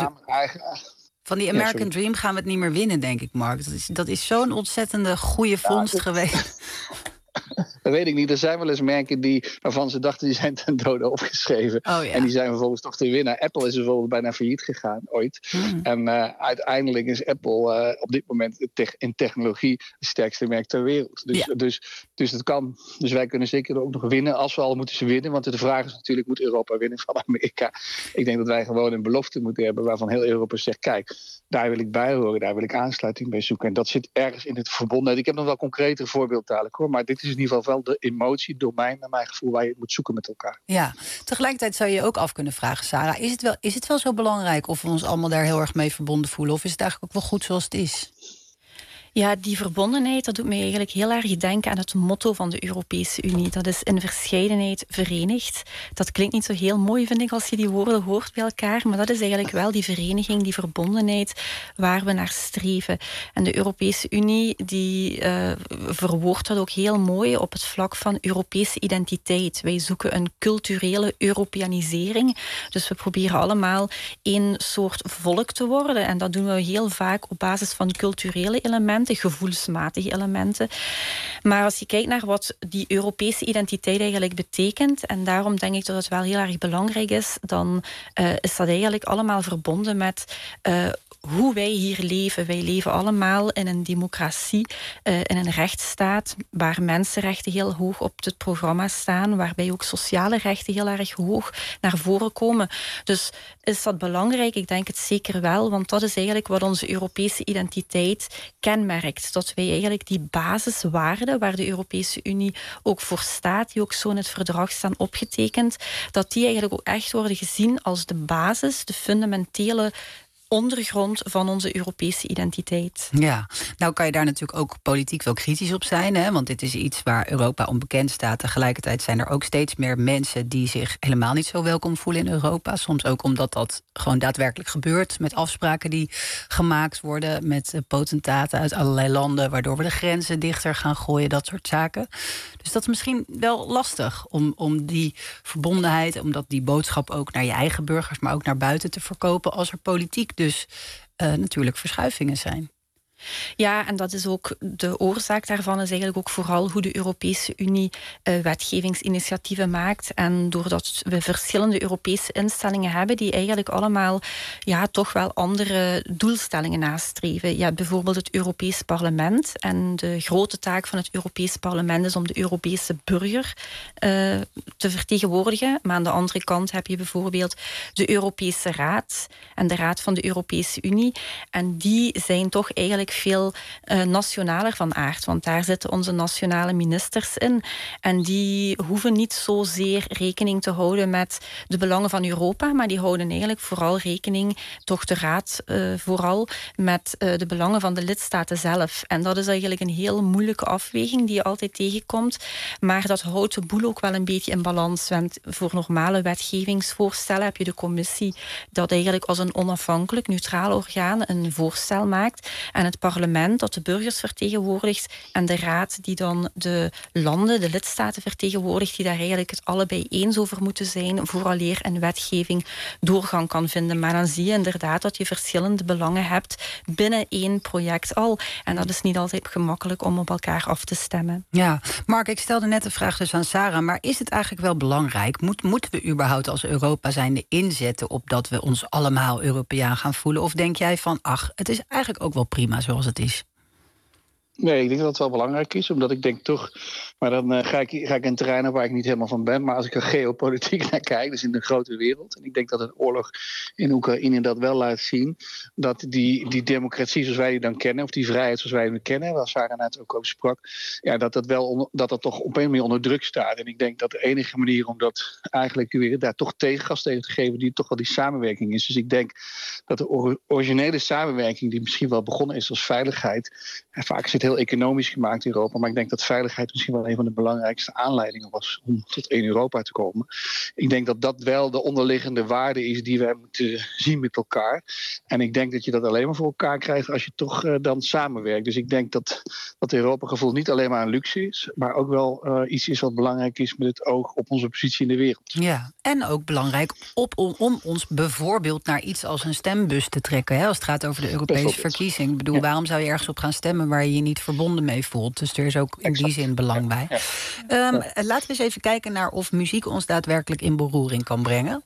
American Dream gaan we het niet meer winnen, denk ik, Mark. Dat is zo'n ontzettende goede vondst geweest. Dat weet ik niet. Er zijn wel eens merken waarvan ze dachten die zijn ten dode opgeschreven. Oh, ja. En die zijn vervolgens toch te winnen. Apple is bijvoorbeeld bijna failliet gegaan ooit. En uiteindelijk is Apple op dit moment in technologie het sterkste merk ter wereld. Dus het kan. Dus wij kunnen zeker ook nog winnen. Als we al moeten ze winnen. Want de vraag is natuurlijk, moet Europa winnen van Amerika? Ik denk dat wij gewoon een belofte moeten hebben waarvan heel Europa zegt, kijk, daar wil ik bij horen. Daar wil ik aansluiting bij zoeken. En dat zit ergens in het verbondenheid. Ik heb nog wel concretere voorbeeld dadelijk, hoor. Maar dit is in ieder geval wel de emotiedomein, naar mijn gevoel, waar je het moet zoeken met elkaar. Ja, tegelijkertijd zou je je ook af kunnen vragen, Sarah, is het wel zo belangrijk of we ons allemaal daar heel erg mee verbonden voelen? Of is het eigenlijk ook wel goed zoals het is? Ja, die verbondenheid, dat doet mij eigenlijk heel erg denken aan het motto van de Europese Unie. Dat is in verscheidenheid verenigd. Dat klinkt niet zo heel mooi, vind ik, als je die woorden hoort bij elkaar. Maar dat is eigenlijk wel die vereniging, die verbondenheid waar we naar streven. En de Europese Unie die verwoordt dat ook heel mooi op het vlak van Europese identiteit. Wij zoeken een culturele Europeanisering. Dus we proberen allemaal één soort volk te worden. En dat doen we heel vaak op basis van culturele elementen. elementen, gevoelsmatige elementen. Maar als je kijkt naar wat die Europese identiteit eigenlijk betekent, en daarom denk ik dat het wel heel erg belangrijk is, dan is dat eigenlijk allemaal verbonden met hoe wij hier leven. Wij leven allemaal in een democratie, in een rechtsstaat, waar mensenrechten heel hoog op het programma staan, waarbij ook sociale rechten heel erg hoog naar voren komen. Dus is dat belangrijk? Ik denk het zeker wel, want dat is eigenlijk wat onze Europese identiteit kenmerkt. Dat wij eigenlijk die basiswaarden, waar de Europese Unie ook voor staat, die ook zo in het verdrag staan opgetekend, dat die eigenlijk ook echt worden gezien als de basis, de fundamentele ondergrond van onze Europese identiteit. Ja, nou kan je daar natuurlijk ook politiek wel kritisch op zijn, hè? Want dit is iets waar Europa onbekend staat. Tegelijkertijd zijn er ook steeds meer mensen die zich helemaal niet zo welkom voelen in Europa. Soms ook omdat dat gewoon daadwerkelijk gebeurt, met afspraken die gemaakt worden met potentaten uit allerlei landen, waardoor we de grenzen dichter gaan gooien, dat soort zaken. Dus dat is misschien wel lastig om die verbondenheid, om die boodschap ook naar je eigen burgers, maar ook naar buiten te verkopen als er politiek dus natuurlijk verschuivingen zijn. Ja, en dat is ook de oorzaak daarvan is eigenlijk ook vooral hoe de Europese Unie wetgevingsinitiatieven maakt. En doordat we verschillende Europese instellingen hebben die eigenlijk allemaal toch wel andere doelstellingen nastreven. Je hebt bijvoorbeeld het Europees Parlement. En de grote taak van het Europees Parlement is om de Europese burger te vertegenwoordigen. Maar aan de andere kant heb je bijvoorbeeld de Europese Raad en de Raad van de Europese Unie. En die zijn toch eigenlijk veel nationaler van aard. Want daar zitten onze nationale ministers in. En die hoeven niet zozeer rekening te houden met de belangen van Europa, maar die houden eigenlijk vooral rekening, toch de Raad vooral, met de belangen van de lidstaten zelf. En dat is eigenlijk een heel moeilijke afweging die je altijd tegenkomt. Maar dat houdt de boel ook wel een beetje in balans. Want voor normale wetgevingsvoorstellen heb je de commissie dat eigenlijk als een onafhankelijk, neutraal orgaan een voorstel maakt. En het parlement dat de burgers vertegenwoordigt en de raad die dan de landen, de lidstaten vertegenwoordigt, die daar eigenlijk het allebei eens over moeten zijn vooraleer een wetgeving doorgang kan vinden. Maar dan zie je inderdaad dat je verschillende belangen hebt binnen één project al. En dat is niet altijd gemakkelijk om op elkaar af te stemmen. Ja, Mark, ik stelde net de vraag dus aan Sarah, maar is het eigenlijk wel belangrijk? Moeten we überhaupt als Europa zijnde inzetten op dat we ons allemaal Europeaan gaan voelen? Of denk jij van, het is eigenlijk ook wel prima zoals het is? Nee, ik denk dat het wel belangrijk is, omdat ik denk toch, maar dan ga ik in een terrein op waar ik niet helemaal van ben, maar als ik er geopolitiek naar kijk, dus in de grote wereld, en ik denk dat een oorlog in Oekraïne dat wel laat zien, dat die democratie zoals wij die dan kennen, of die vrijheid zoals wij die kennen, waar Sarah net ook over sprak, ja, dat dat toch op een manier onder druk staat. En ik denk dat de enige manier om dat eigenlijk weer daar toch tegengas tegen te geven, die toch wel die samenwerking is. Dus ik denk dat de originele samenwerking, die misschien wel begonnen is als veiligheid, en vaak is het heel economisch gemaakt in Europa, maar ik denk dat veiligheid misschien wel een van de belangrijkste aanleidingen was om tot één Europa te komen. Ik denk dat dat wel de onderliggende waarde is die we moeten zien met elkaar. En ik denk dat je dat alleen maar voor elkaar krijgt als je toch dan samenwerkt. Dus ik denk dat Europa-gevoel niet alleen maar een luxe is, maar ook wel iets is wat belangrijk is met het oog op onze positie in de wereld. Ja, en ook belangrijk om ons bijvoorbeeld naar iets als een stembus te trekken, hè, als het gaat over de Europese verkiezing. Ik bedoel, waarom zou je ergens op gaan stemmen waar je je niet verbonden mee voelt? Dus er is ook in die zin belang bij. Ja. Laten we eens even kijken naar of muziek ons daadwerkelijk in beroering kan brengen.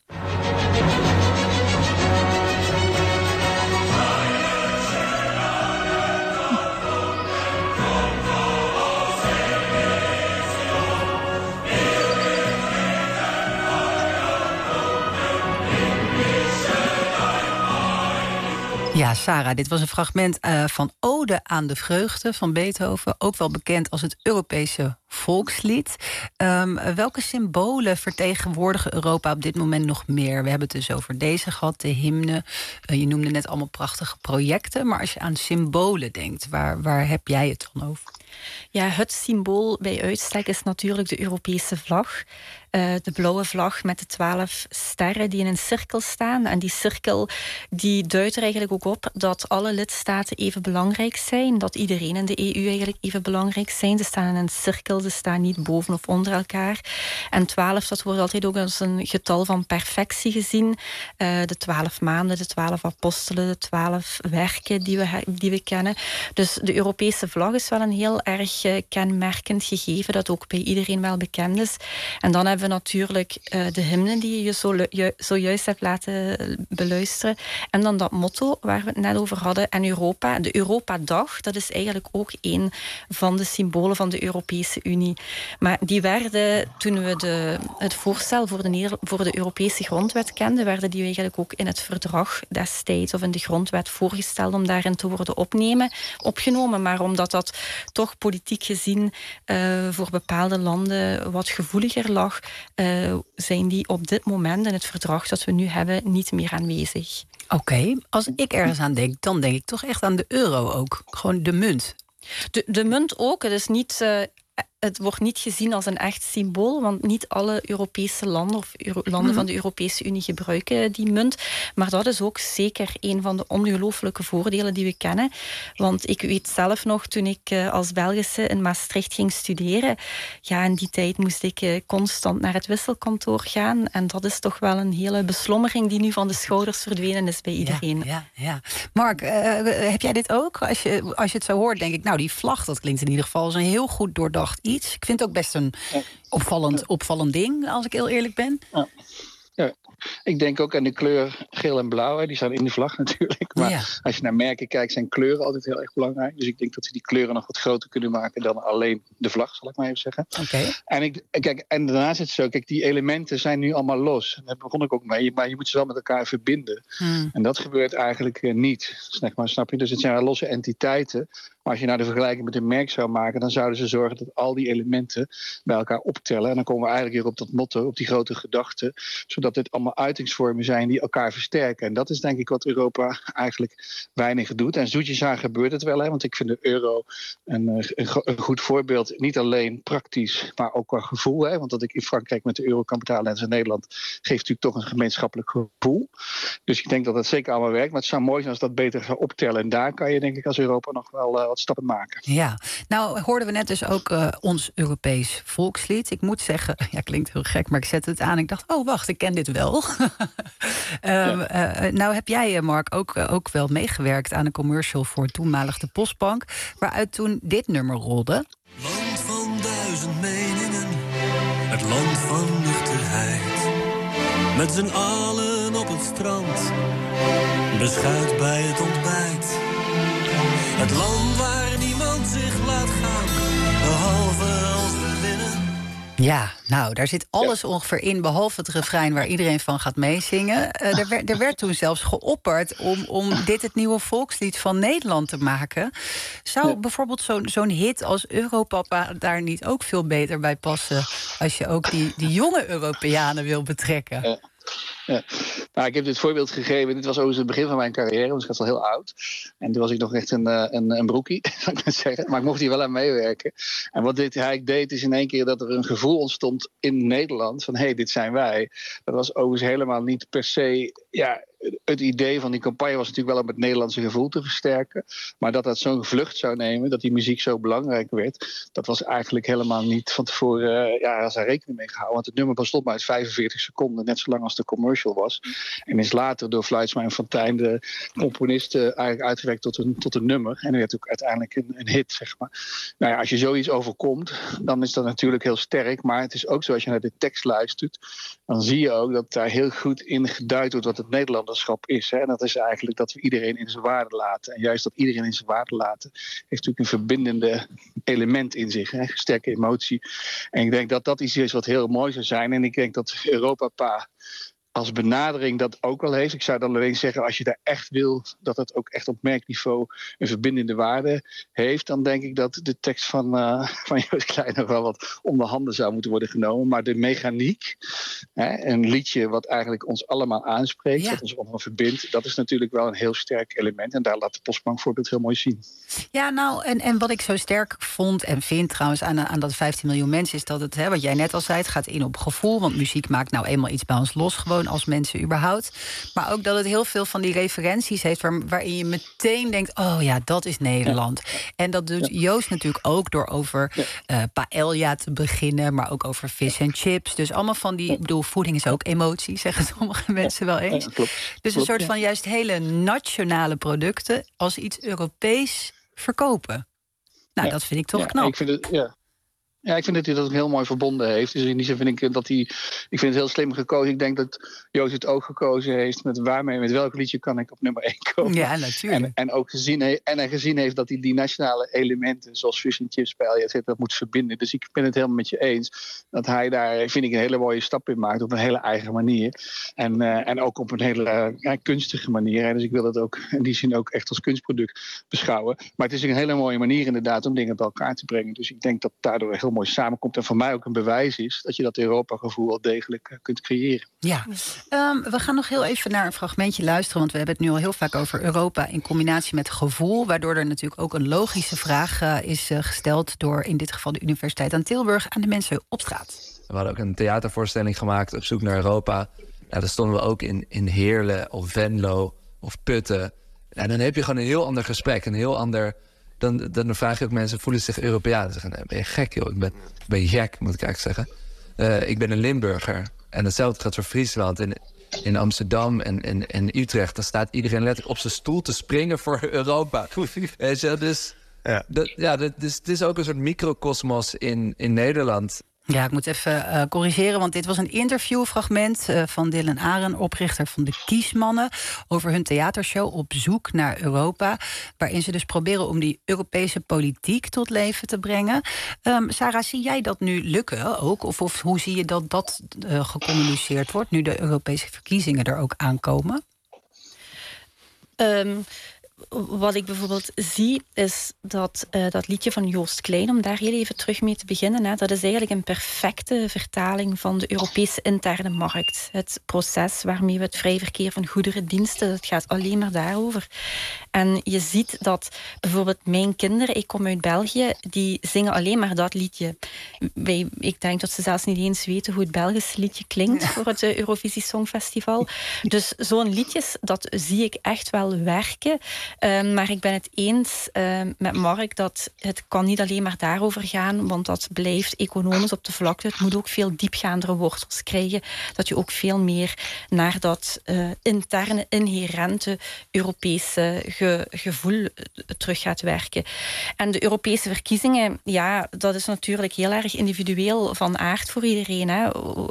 Ja, Sarah, dit was een fragment van Ode aan de Vreugde van Beethoven. Ook wel bekend als het Europese volkslied. Welke symbolen vertegenwoordigen Europa op dit moment nog meer? We hebben het dus over deze gehad, de hymne. Je noemde net allemaal prachtige projecten. Maar als je aan symbolen denkt, waar heb jij het dan over? Ja, het symbool bij uitstek is natuurlijk de Europese vlag. De blauwe vlag met de 12 sterren die in een cirkel staan. En die cirkel die duidt er eigenlijk ook op dat alle lidstaten even belangrijk zijn. Dat iedereen in de EU eigenlijk even belangrijk zijn. Ze staan in een cirkel verschil. Ze staan niet boven of onder elkaar. En 12, dat wordt altijd ook als een getal van perfectie gezien. De 12 maanden, de 12 apostelen, de 12 werken die we kennen. Dus de Europese vlag is wel een heel erg kenmerkend gegeven, dat ook bij iedereen wel bekend is. En dan hebben we natuurlijk de hymne die je zojuist hebt laten beluisteren. En dan dat motto waar we het net over hadden. En Europa, de Europa-dag, dat is eigenlijk ook een van de symbolen van de Europese Unie. Maar die werden, toen we het voorstel voor de Europese grondwet kenden, werden die eigenlijk ook in het verdrag destijds of in de grondwet voorgesteld om daarin te worden opgenomen. Maar omdat dat toch politiek gezien voor bepaalde landen wat gevoeliger lag, zijn die op dit moment in het verdrag dat we nu hebben niet meer aanwezig. Oké, als ik ergens aan denk, dan denk ik toch echt aan de euro ook. Gewoon de munt. De munt ook. Het is niet... Het wordt niet gezien als een echt symbool, want niet alle Europese landen of landen van de Europese Unie gebruiken die munt. Maar dat is ook zeker een van de ongelooflijke voordelen die we kennen. Want ik weet zelf nog, toen ik als Belgische in Maastricht ging studeren, ja, in die tijd moest ik constant naar het wisselkantoor gaan. En dat is toch wel een hele beslommering die nu van de schouders verdwenen is bij iedereen. Ja. Mark, heb jij dit ook? Als je het zo hoort, denk ik, nou, die vlag, dat klinkt in ieder geval als een heel goed doordacht iets. Ik vind het ook best een opvallend ding, als ik heel eerlijk ben. Ja. Ik denk ook aan de kleur geel en blauw. Hè. Die staan in de vlag natuurlijk. Maar als je naar merken kijkt, zijn kleuren altijd heel erg belangrijk. Dus ik denk dat ze die kleuren nog wat groter kunnen maken dan alleen de vlag, zal ik maar even zeggen. Okay. En daarnaast is het zo, kijk, die elementen zijn nu allemaal los. Daar begon ik ook mee, maar je moet ze wel met elkaar verbinden. En dat gebeurt eigenlijk niet, zeg maar, snap je? Dus het zijn wel losse entiteiten. Maar als je nou de vergelijking met een merk zou maken, dan zouden ze zorgen dat al die elementen bij elkaar optellen. En dan komen we eigenlijk weer op dat motto, op die grote gedachte, zodat dit allemaal uitingsvormen zijn die elkaar versterken. En dat is denk ik wat Europa eigenlijk weinig doet. En zoetjes aan gebeurt het wel, hè, want ik vind de euro een goed voorbeeld. Niet alleen praktisch, maar ook qua gevoel. Hè, want dat ik in Frankrijk met de euro kan betalen en in Nederland geeft natuurlijk toch een gemeenschappelijk gevoel. Dus ik denk dat dat zeker allemaal werkt. Maar het zou mooi zijn als dat beter zou optellen. En daar kan je denk ik als Europa nog wel wat stappen maken. Ja, nou hoorden we net dus ook ons Europees volkslied. Ik moet zeggen, ja, klinkt heel gek, maar ik zette het aan. Ik dacht, oh wacht, ik ken dit wel. Nou heb jij, Mark, ook wel meegewerkt aan een commercial voor toenmalig de Postbank, waaruit toen dit nummer rolde. Land van 1000 meningen, het land van nuchterheid. Met z'n allen op het strand, beschuit bij het ontbijt. Het land waar niemand zich laat gaan, behalve als we winnen. Ja, nou, daar zit alles ongeveer in, behalve het refrein waar iedereen van gaat meezingen. Er werd toen zelfs geopperd om dit het nieuwe volkslied van Nederland te maken. Zou bijvoorbeeld zo'n hit als Europapa daar niet ook veel beter bij passen, als je ook die jonge Europeanen wil betrekken? Ja. Nou, ik heb dit voorbeeld gegeven. Dit was overigens het begin van mijn carrière, want ik was al heel oud. En toen was ik nog echt een broekie, zou ik maar zeggen. Maar ik mocht hier wel aan meewerken. En wat dit eigenlijk deed, is in één keer dat er een gevoel ontstond in Nederland van hé, dit zijn wij. Dat was overigens helemaal niet per se. Ja, het idee van die campagne was natuurlijk wel om het Nederlandse gevoel te versterken. Maar dat zo'n vlucht zou nemen, dat die muziek zo belangrijk werd, dat was eigenlijk helemaal niet van tevoren als daar rekening mee gehouden. Want het nummer bestond maar uit 45 seconden, net zo lang als de commercial was. En is later door Fluitsma en Fontijn, de componisten, eigenlijk uitgewerkt tot een nummer. En dat werd ook uiteindelijk een hit, zeg maar. Nou ja, als je zoiets overkomt, dan is dat natuurlijk heel sterk. Maar het is ook zo, als je naar de tekst luistert, dan zie je ook dat daar heel goed in geduid wordt wat het Nederlanderschap is. Hè? En dat is eigenlijk dat we iedereen in zijn waarde laten. En juist dat iedereen in zijn waarde laten heeft natuurlijk een verbindende element in zich. Hè? Sterke emotie. En ik denk dat dat iets is wat heel mooi zou zijn. En ik denk dat Europapa als benadering dat ook wel heeft. Ik zou dan alleen zeggen, als je daar echt wil dat het ook echt op merkniveau een verbindende waarde heeft, dan denk ik dat de tekst van Joost Klein nog wel wat onder handen zou moeten worden genomen. Maar de mechaniek, een liedje wat eigenlijk ons allemaal aanspreekt, wat ons allemaal verbindt, dat is natuurlijk wel een heel sterk element. En daar laat de Postbank voorbeeld heel mooi zien. Ja, nou, en wat ik zo sterk vond en vind trouwens aan dat 15 miljoen mensen, is dat het, wat jij net al zei, het gaat in op gevoel. Want muziek maakt nou eenmaal iets bij ons los, gewoon gewoon als mensen überhaupt. Maar ook dat het heel veel van die referenties heeft waarin je meteen denkt, oh ja, dat is Nederland. Ja. En dat doet Joost natuurlijk ook door over paella te beginnen, maar ook over vis en chips. Dus allemaal van die, ik bedoel, voeding is ook emotie, zeggen sommige mensen wel eens. Klopt. Dus een soort van juist hele nationale producten als iets Europees verkopen. Nou, dat vind ik toch knap. Ik vind het, ik vind dat hij dat ook heel mooi verbonden heeft. Dus in die zin vind ik dat hij... Ik vind het heel slim gekozen. Ik denk dat Joost het ook gekozen heeft met welk liedje kan ik op nummer 1 komen. Ja, natuurlijk. En ook gezien heeft dat hij die nationale elementen, zoals vis en chips, paella, dat moet verbinden. Dus ik ben het helemaal met je eens dat hij daar, vind ik, een hele mooie stap in maakt op een hele eigen manier. En ook op een hele kunstige manier. Dus ik wil dat ook in die zin ook echt als kunstproduct beschouwen. Maar het is een hele mooie manier inderdaad om dingen bij elkaar te brengen. Dus ik denk dat daardoor heel mooi samenkomt. En voor mij ook een bewijs is dat je dat Europa-gevoel al degelijk kunt creëren. Ja, we gaan nog heel even naar een fragmentje luisteren, want we hebben het nu al heel vaak over Europa in combinatie met gevoel, waardoor er natuurlijk ook een logische vraag is gesteld door in dit geval de Universiteit aan Tilburg aan de mensen op straat. We hadden ook een theatervoorstelling gemaakt op zoek naar Europa. Nou, daar stonden we ook in Heerlen of Venlo of Putten. Nou, dan heb je gewoon een heel ander gesprek, een heel ander... Dan vraag je ook mensen, voelen zich Europeaan? Zeggen, nee, ben je gek, joh? Ik ben gek, moet ik eigenlijk zeggen. Ik ben een Limburger. En hetzelfde gaat voor Friesland. In Amsterdam en Utrecht, dan staat iedereen letterlijk op zijn stoel te springen voor Europa. Weet je, dus het is ook een soort microcosmos in Nederland. Ja, ik moet even corrigeren, want dit was een interviewfragment van Dylan Aren, oprichter van de Kiesmannen, over hun theatershow Op zoek naar Europa, waarin ze dus proberen om die Europese politiek tot leven te brengen. Sarah, zie jij dat nu lukken ook? Of hoe zie je dat gecommuniceerd wordt, nu de Europese verkiezingen er ook aankomen? Wat ik bijvoorbeeld zie, is dat dat liedje van Joost Klein, om daar heel even terug mee te beginnen, dat is eigenlijk een perfecte vertaling van de Europese interne markt. Het proces waarmee we het vrij verkeer van goederen, diensten, dat gaat alleen maar daarover. En je ziet dat bijvoorbeeld mijn kinderen, ik kom uit België, die zingen alleen maar dat liedje. Ik denk dat ze zelfs niet eens weten hoe het Belgische liedje klinkt voor het Eurovisie Songfestival. Dus zo'n liedjes, dat zie ik echt wel werken. Maar ik ben het eens met Mark dat het kan niet alleen maar daarover gaan, want dat blijft economisch op de vlakte. Het moet ook veel diepgaandere wortels krijgen, dat je ook veel meer naar dat interne, inherente Europese gevoel terug gaat werken. En de Europese verkiezingen, ja, dat is natuurlijk heel erg individueel van aard voor iedereen. Hè.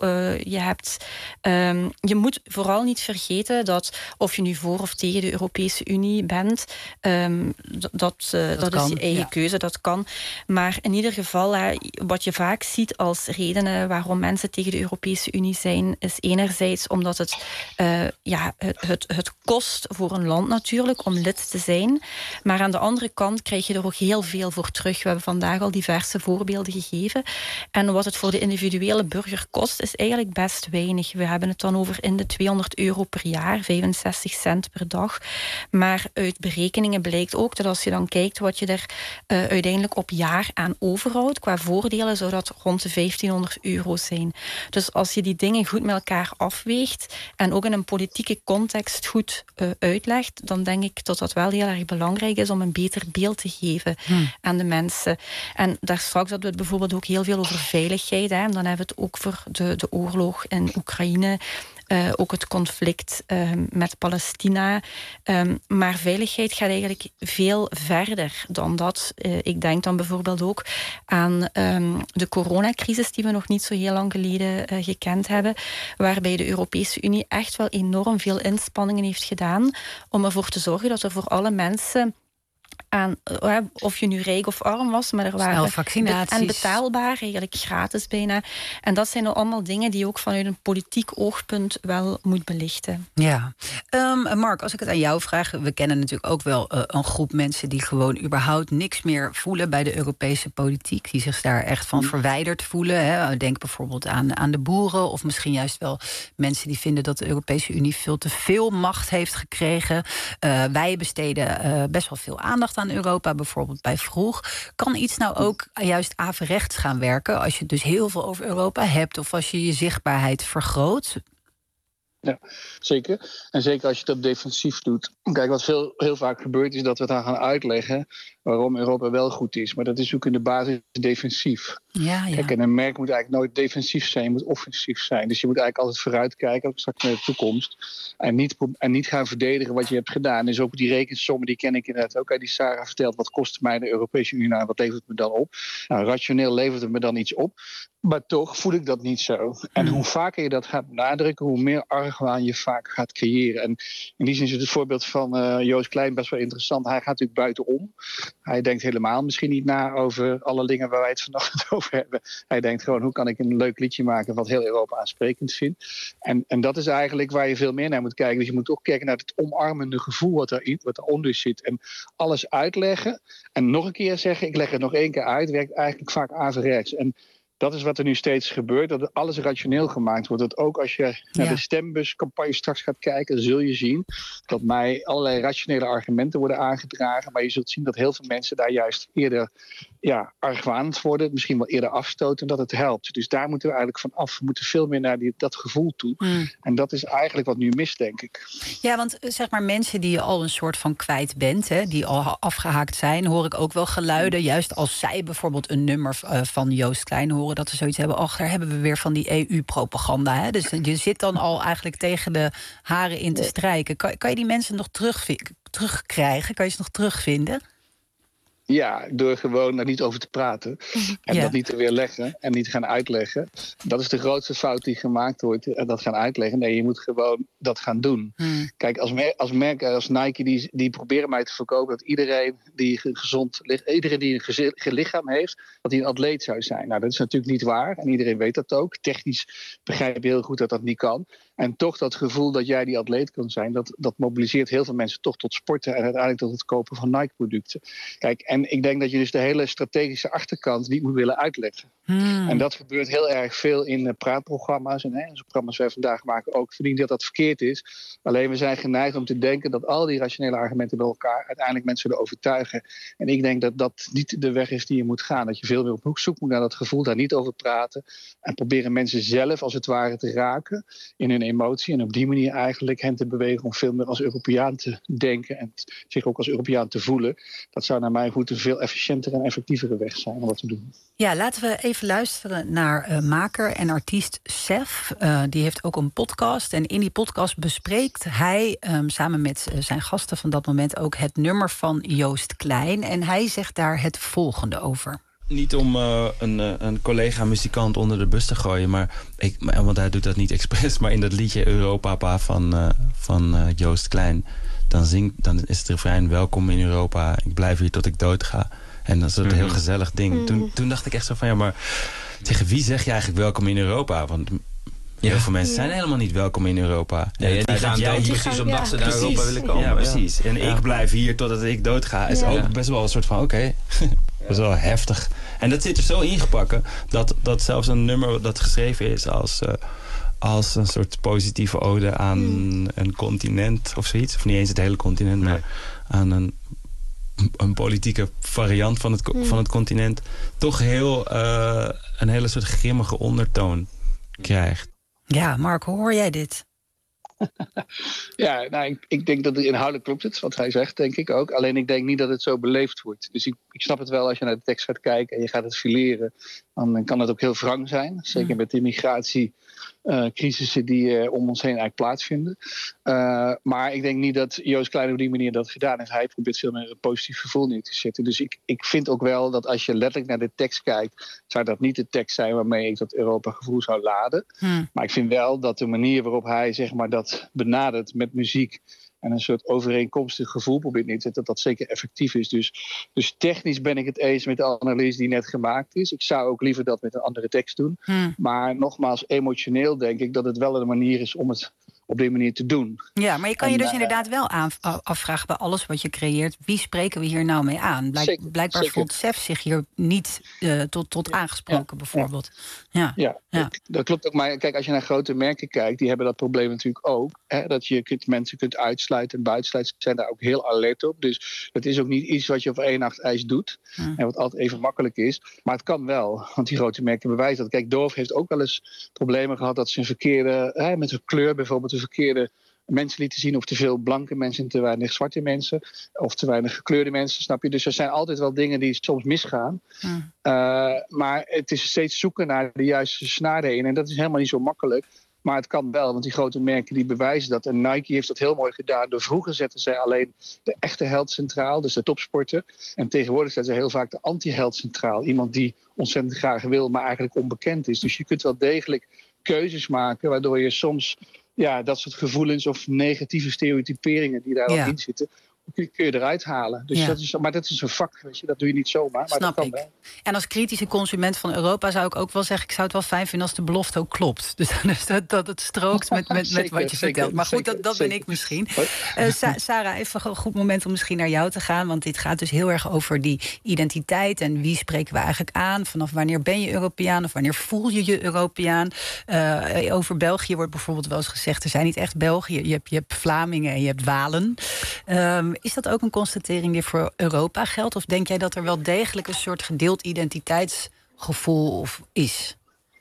Je moet vooral niet vergeten dat of je nu voor of tegen de Europese Unie bent, dat is je eigen keuze, dat kan. Maar in ieder geval, wat je vaak ziet als redenen waarom mensen tegen de Europese Unie zijn, is enerzijds omdat het kost voor een land natuurlijk om lid te zijn. Maar aan de andere kant krijg je er ook heel veel voor terug. We hebben vandaag al diverse voorbeelden gegeven. En wat het voor de individuele burger kost, is eigenlijk best weinig. We hebben het dan over in de €200 per jaar, 65 cent per dag. Maar uit berekeningen blijkt ook dat als je dan kijkt wat je er uiteindelijk op jaar aan overhoudt, qua voordelen zou dat rond de €1500 zijn. Dus als je die dingen goed met elkaar afweegt en ook in een politieke context goed uitlegt, dan denk ik dat dat wel heel erg belangrijk is om een beter beeld te geven aan de mensen. En daar straks hadden we het bijvoorbeeld ook heel veel over veiligheid. Hè. En dan hebben we het ook voor de oorlog in Oekraïne. Ook het conflict met Palestina. Maar veiligheid gaat eigenlijk veel verder dan dat. Ik denk dan bijvoorbeeld ook aan de coronacrisis die we nog niet zo heel lang geleden gekend hebben, waarbij de Europese Unie echt wel enorm veel inspanningen heeft gedaan om ervoor te zorgen dat er voor alle mensen, of je nu rijk of arm was, maar er waren vaccinaties en betaalbaar, eigenlijk gratis bijna. En dat zijn allemaal dingen die je ook vanuit een politiek oogpunt wel moet belichten. Ja. Mark, als ik het aan jou vraag, we kennen natuurlijk ook wel een groep mensen die gewoon überhaupt niks meer voelen bij de Europese politiek, die zich daar echt van verwijderd voelen. Hè. Denk bijvoorbeeld aan de boeren, of misschien juist wel mensen die vinden dat de Europese Unie veel te veel macht heeft gekregen. Wij besteden best wel veel aandacht aan Europa, bijvoorbeeld bij Vroeg. Kan iets nou ook juist averechts gaan werken als je dus heel veel over Europa hebt, of als je je zichtbaarheid vergroot? Ja, zeker. En zeker als je dat defensief doet. Kijk, wat heel vaak gebeurt is dat we dan gaan uitleggen waarom Europa wel goed is. Maar dat is ook in de basis defensief. Ja. Kijk, en een merk moet eigenlijk nooit defensief zijn, moet offensief zijn. Dus je moet eigenlijk altijd vooruitkijken, ook straks naar de toekomst. En niet gaan verdedigen wat je hebt gedaan. Dus ook die rekensommen, die ken ik inderdaad ook. Die Sarah vertelt, wat kost mij de Europese Unie nou, wat levert het me dan op? Nou, rationeel levert het me dan iets op. Maar toch voel ik dat niet zo. En hoe vaker je dat gaat benadrukken, hoe meer argwaan je vaak gaat creëren. En in die zin is het voorbeeld van Joost Klein best wel interessant. Hij gaat natuurlijk buitenom. Hij denkt helemaal misschien niet na over alle dingen waar wij het vanochtend over hebben. Hij denkt gewoon, hoe kan ik een leuk liedje maken wat heel Europa aansprekend vindt. En dat is eigenlijk waar je veel meer naar moet kijken. Dus je moet ook kijken naar het omarmende gevoel wat eronder zit. En alles uitleggen. En nog een keer zeggen, ik leg het nog één keer uit, werkt eigenlijk vaak averechts. En dat is wat er nu steeds gebeurt, dat alles rationeel gemaakt wordt. Dat ook als je naar de stembuscampagne straks gaat kijken, zul je zien dat mij allerlei rationele argumenten worden aangedragen. Maar je zult zien dat heel veel mensen daar juist eerder argwanend worden, misschien wel eerder afstoten, dat het helpt. Dus daar moeten we eigenlijk van af. We moeten veel meer naar dat gevoel toe. En dat is eigenlijk wat nu mist, denk ik. Ja, want zeg maar mensen die je al een soort van kwijt bent, hè, die al afgehaakt zijn, hoor ik ook wel geluiden. Juist als zij bijvoorbeeld een nummer van Joost Klein horen, dat ze zoiets hebben, daar hebben we weer van die EU-propaganda. Hè? Dus je zit dan al eigenlijk tegen de haren in te strijken. Kan je die mensen nog terugkrijgen? Kan je ze nog terugvinden? Ja, door gewoon daar niet over te praten. En dat niet te weerleggen en niet te gaan uitleggen. Dat is de grootste fout die gemaakt wordt. Dat gaan uitleggen. Nee, je moet gewoon dat gaan doen. Kijk, als merken als Nike, die proberen mij te verkopen dat iedereen die een lichaam heeft, dat hij een atleet zou zijn. Nou, dat is natuurlijk niet waar. En iedereen weet dat ook. Technisch begrijp je heel goed dat dat niet kan. En toch dat gevoel dat jij die atleet kan zijn, dat mobiliseert heel veel mensen toch tot sporten en uiteindelijk tot het kopen van Nike-producten. Kijk, en ik denk dat je dus de hele strategische achterkant niet moet willen uitleggen. En dat gebeurt heel erg veel in praatprogramma's. En zo'n programma's wij vandaag maken ook. Ik vind niet dat verkeerd is. Alleen we zijn geneigd om te denken dat al die rationele argumenten bij elkaar uiteindelijk mensen willen overtuigen. En ik denk dat dat niet de weg is die je moet gaan. Dat je veel meer op zoek moet naar dat gevoel, daar niet over praten. En proberen mensen zelf als het ware te raken in hun emotie. En op die manier eigenlijk hen te bewegen om veel meer als Europeaan te denken. En zich ook als Europeaan te voelen. Dat zou naar mijn goed een veel efficiëntere en effectievere weg zijn om dat te doen. Ja, laten we even luisteren naar maker en artiest Sef. Die heeft ook een podcast. En in die podcast bespreekt hij samen met zijn gasten van dat moment ook het nummer van Joost Klein. En hij zegt daar het volgende over. Niet om een collega-muzikant onder de bus te gooien, want hij doet dat niet expres. Maar in dat liedje Europapa van Joost Klein, dan is het refrein: welkom in Europa, ik blijf hier tot ik dood ga. En dat is een heel gezellig ding. Toen dacht ik echt zo van, maar tegen wie zeg je eigenlijk welkom in Europa? Want heel veel mensen zijn helemaal niet welkom in Europa. Die gaan dood precies omdat ze naar Europa willen komen. Ja, precies. En ik blijf hier totdat ik dood ga. Is ook best wel een soort van, best wel heftig. En dat zit er zo ingepakt dat zelfs een nummer dat geschreven is als een soort positieve ode aan een continent of zoiets. Of niet eens het hele continent, maar aan een politieke variant van het continent. Toch een hele soort grimmige ondertoon krijgt. Ja, Mark, hoe hoor jij dit? Ja, nou, ik denk dat het inhoudelijk klopt het, wat hij zegt, denk ik ook. Alleen ik denk niet dat het zo beleefd wordt. Dus ik snap het wel als je naar de tekst gaat kijken en je gaat het fileren. Dan kan het ook heel wrang zijn. Zeker met de immigratiecrisisen die om ons heen eigenlijk plaatsvinden. Maar ik denk niet dat Joost Klein op die manier dat gedaan heeft. Hij probeert veel meer een positief gevoel neer te zetten. Dus ik vind ook wel dat als je letterlijk naar de tekst kijkt, zou dat niet de tekst zijn waarmee ik dat Europa-gevoel zou laden. Maar ik vind wel dat de manier waarop hij zeg maar dat benadert met muziek en een soort overeenkomstig gevoel probeert neer te zetten, dat zeker effectief is. Dus technisch ben ik het eens met de analyse die net gemaakt is. Ik zou ook liever dat met een andere tekst doen. Maar nogmaals, emotioneel denk ik dat het wel een manier is om het op die manier te doen. Ja, maar je kan je dus inderdaad wel afvragen bij alles wat je creëert, wie spreken we hier nou mee aan? Blijkbaar voelt Sef zich hier niet tot aangesproken, bijvoorbeeld. Ja, dat klopt ook. Maar kijk, als je naar grote merken kijkt, die hebben dat probleem natuurlijk ook. Hè, dat je mensen kunt uitsluiten en buitensluiten zijn daar ook heel alert op. Dus het is ook niet iets wat je op 1 nacht ijs doet. En wat altijd even makkelijk is. Maar het kan wel, want die grote merken bewijzen dat. Kijk, Dove heeft ook wel eens problemen gehad dat ze een verkeerde, met een kleur bijvoorbeeld, te verkeerde mensen lieten zien, of te veel blanke mensen en te weinig zwarte mensen, of te weinig gekleurde mensen, snap je? Dus er zijn altijd wel dingen die soms misgaan. Maar het is steeds zoeken naar de juiste snaren in. En dat is helemaal niet zo makkelijk. Maar het kan wel, want die grote merken die bewijzen dat. En Nike heeft dat heel mooi gedaan. Door vroeger zetten zij alleen de echte held centraal, dus de topsporter. En tegenwoordig zetten ze heel vaak de anti-held centraal. Iemand die ontzettend graag wil, maar eigenlijk onbekend is. Dus je kunt wel degelijk keuzes maken, waardoor je soms dat soort gevoelens of negatieve stereotyperingen die daar al in zitten, kun je eruit halen. Dus dat is een vak, weet je. Dat doe je niet zomaar, maar Snap dat kan ik. wel. En als kritische consument van Europa zou ik ook wel zeggen, ik zou het wel fijn vinden als de belofte ook klopt. Dus dat het strookt met wat je vertelt. Maar goed, dat ben ik misschien. Sarah, even een goed moment om misschien naar jou te gaan. Want dit gaat dus heel erg over die identiteit. En wie spreken we eigenlijk aan? Vanaf wanneer ben je Europeaan? Of wanneer voel je je Europeaan? Over België wordt bijvoorbeeld wel eens gezegd, er zijn niet echt Belgen. Je hebt Vlamingen en je hebt Walen. Is dat ook een constatering die voor Europa geldt? Of denk jij dat er wel degelijk een soort gedeeld identiteitsgevoel is?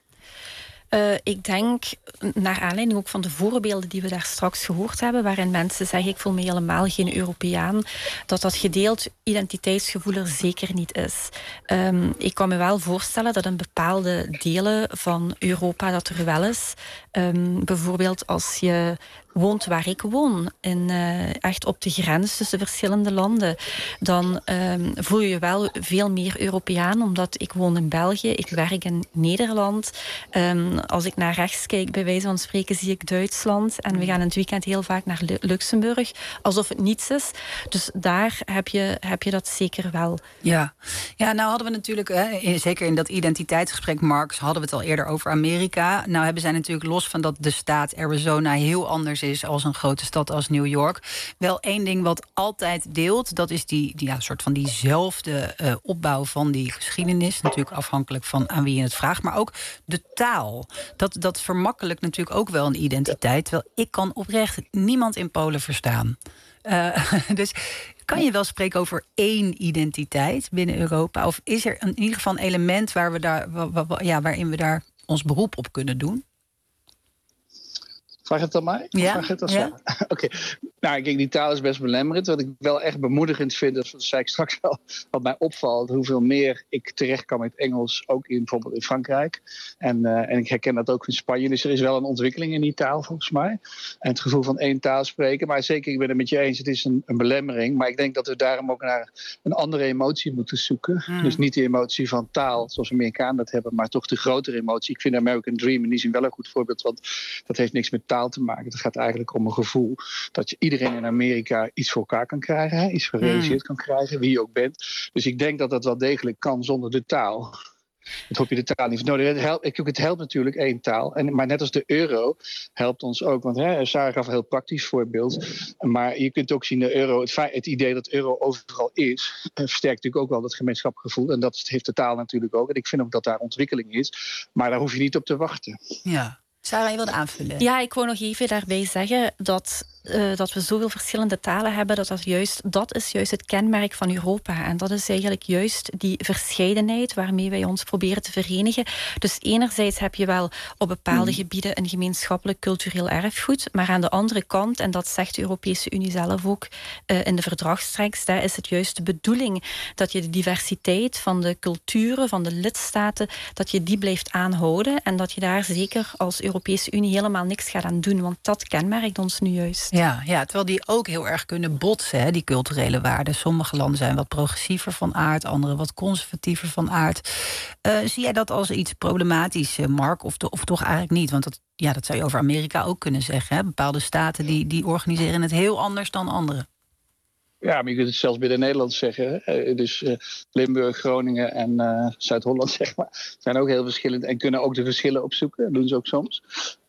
Ik denk, naar aanleiding ook van de voorbeelden die we daar straks gehoord hebben, waarin mensen zeggen, ik voel me helemaal geen Europeaan, dat gedeeld identiteitsgevoel er zeker niet is. Ik kan me wel voorstellen dat in bepaalde delen van Europa dat er wel is. Bijvoorbeeld als je woont waar ik woon, echt op de grens tussen verschillende landen, dan voel je je wel veel meer Europeaan, omdat ik woon in België, ik werk in Nederland. Als ik naar rechts kijk, bij wijze van spreken, zie ik Duitsland. En we gaan in het weekend heel vaak naar Luxemburg, alsof het niets is. Dus daar heb je dat zeker wel. Ja, nou hadden we natuurlijk, zeker in dat identiteitsgesprek, Marx, hadden we het al eerder over Amerika. Nou hebben zij natuurlijk, los van dat de staat Arizona heel anders is als een grote stad als New York, wel één ding wat altijd deelt, dat is die soort van diezelfde opbouw van die geschiedenis. Natuurlijk afhankelijk van aan wie je het vraagt, maar ook de taal. Dat vermakkelijkt natuurlijk ook wel een identiteit. Terwijl ik kan oprecht niemand in Polen verstaan. Dus kan je wel spreken over één identiteit binnen Europa? Of is er in ieder geval een element waarin we daar ons beroep op kunnen doen? Vraag het aan mij? Ja. Oké. Nou, kijk, die taal is best belemmerend. Wat ik wel echt bemoedigend vind, dat zei ik straks wel, wat mij opvalt, hoeveel meer ik terecht kan met Engels, ook bijvoorbeeld in Frankrijk. En ik herken dat ook in Spanje. Dus er is wel een ontwikkeling in die taal, volgens mij. En het gevoel van één taal spreken. Maar zeker, ik ben het met je eens, het is een belemmering. Maar ik denk dat we daarom ook naar een andere emotie moeten zoeken. Dus niet de emotie van taal, zoals Amerikanen dat hebben, maar toch de grotere emotie. Ik vind American Dream in die zin wel een goed voorbeeld, want dat heeft niks met taal te maken. Het gaat eigenlijk om een gevoel dat iedereen in Amerika iets voor elkaar kan krijgen, iets gerealiseerd kan krijgen, wie je ook bent. Dus ik denk dat dat wel degelijk kan zonder de taal. Dat hoop je de taal niet nodig. Het helpt natuurlijk één taal. Maar net als de euro helpt ons ook. Want Sarah gaf een heel praktisch voorbeeld. Maar je kunt ook zien, de euro, het idee dat euro overal is, versterkt natuurlijk ook wel dat gemeenschappelijk gevoel. En dat heeft de taal natuurlijk ook. En ik vind ook dat daar ontwikkeling is. Maar daar hoef je niet op te wachten. Ja. Sarah, je wilde aanvullen? Ja, ik wou nog even daarbij zeggen dat we zoveel verschillende talen hebben, dat is juist het kenmerk van Europa. En dat is eigenlijk juist die verscheidenheid waarmee wij ons proberen te verenigen. Dus enerzijds heb je wel op bepaalde gebieden een gemeenschappelijk cultureel erfgoed, maar aan de andere kant, en dat zegt de Europese Unie zelf ook in de verdragstekst, daar is het juist de bedoeling dat je de diversiteit van de culturen, van de lidstaten, dat je die blijft aanhouden en dat je daar zeker als Europese Unie helemaal niks gaat aan doen, want dat kenmerkt ons nu juist. Ja, terwijl die ook heel erg kunnen botsen, die culturele waarden. Sommige landen zijn wat progressiever van aard, andere wat conservatiever van aard. Zie jij dat als iets problematisch, Mark, of toch eigenlijk niet? Want dat zou je over Amerika ook kunnen zeggen. Hè? Bepaalde staten die organiseren het heel anders dan anderen. Ja, maar je kunt het zelfs binnen Nederland zeggen. Dus Limburg, Groningen en Zuid-Holland, zeg maar, zijn ook heel verschillend en kunnen ook de verschillen opzoeken. Dat doen ze ook soms.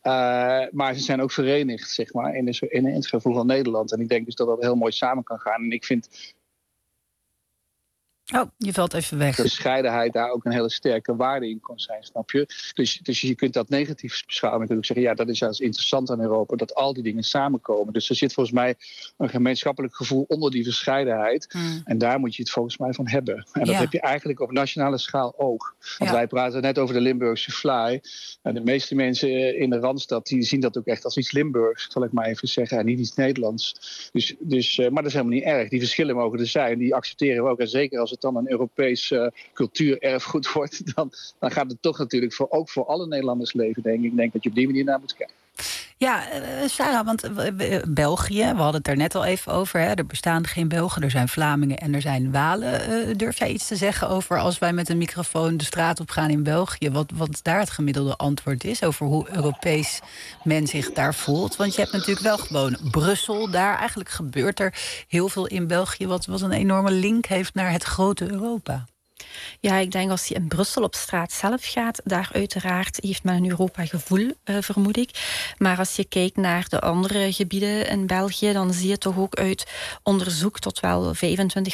Maar ze zijn ook verenigd, zeg maar, in het gevoel van Nederland. En ik denk dus dat dat heel mooi samen kan gaan. En ik vind Oh, je valt even weg. De bescheidenheid daar ook een hele sterke waarde in kan zijn, snap je? Dus je kunt dat negatief beschouwen. Natuurlijk zeggen, ja, dat is juist interessant aan Europa, dat al die dingen samenkomen. Dus er zit volgens mij een gemeenschappelijk gevoel onder die verscheidenheid. En daar moet je het volgens mij van hebben. En dat heb je eigenlijk op nationale schaal ook. Want wij praten net over de Limburgse Fly. En de meeste mensen in de Randstad die zien dat ook echt als iets Limburgs, zal ik maar even zeggen, en niet iets Nederlands. Maar dat is helemaal niet erg. Die verschillen mogen er zijn. Die accepteren we ook. En zeker als het dan een Europees cultuurerfgoed wordt, dan gaat het toch natuurlijk ook voor alle Nederlanders leven, denk ik. Ik denk dat je op die manier naar moet kijken. Ja, Sarah, want België, we hadden het er net al even over. Hè? Er bestaan geen Belgen, er zijn Vlamingen en er zijn Walen. Durf jij iets te zeggen over als wij met een microfoon de straat op gaan in België, wat daar het gemiddelde antwoord is over hoe Europees men zich daar voelt? Want je hebt natuurlijk wel gewoon Brussel daar. Eigenlijk gebeurt er heel veel in België wat een enorme link heeft naar het grote Europa. Ja, ik denk als je in Brussel op straat zelf gaat, daar uiteraard heeft men een Europa-gevoel, vermoed ik. Maar als je kijkt naar de andere gebieden in België, dan zie je toch ook uit onderzoek tot wel 25%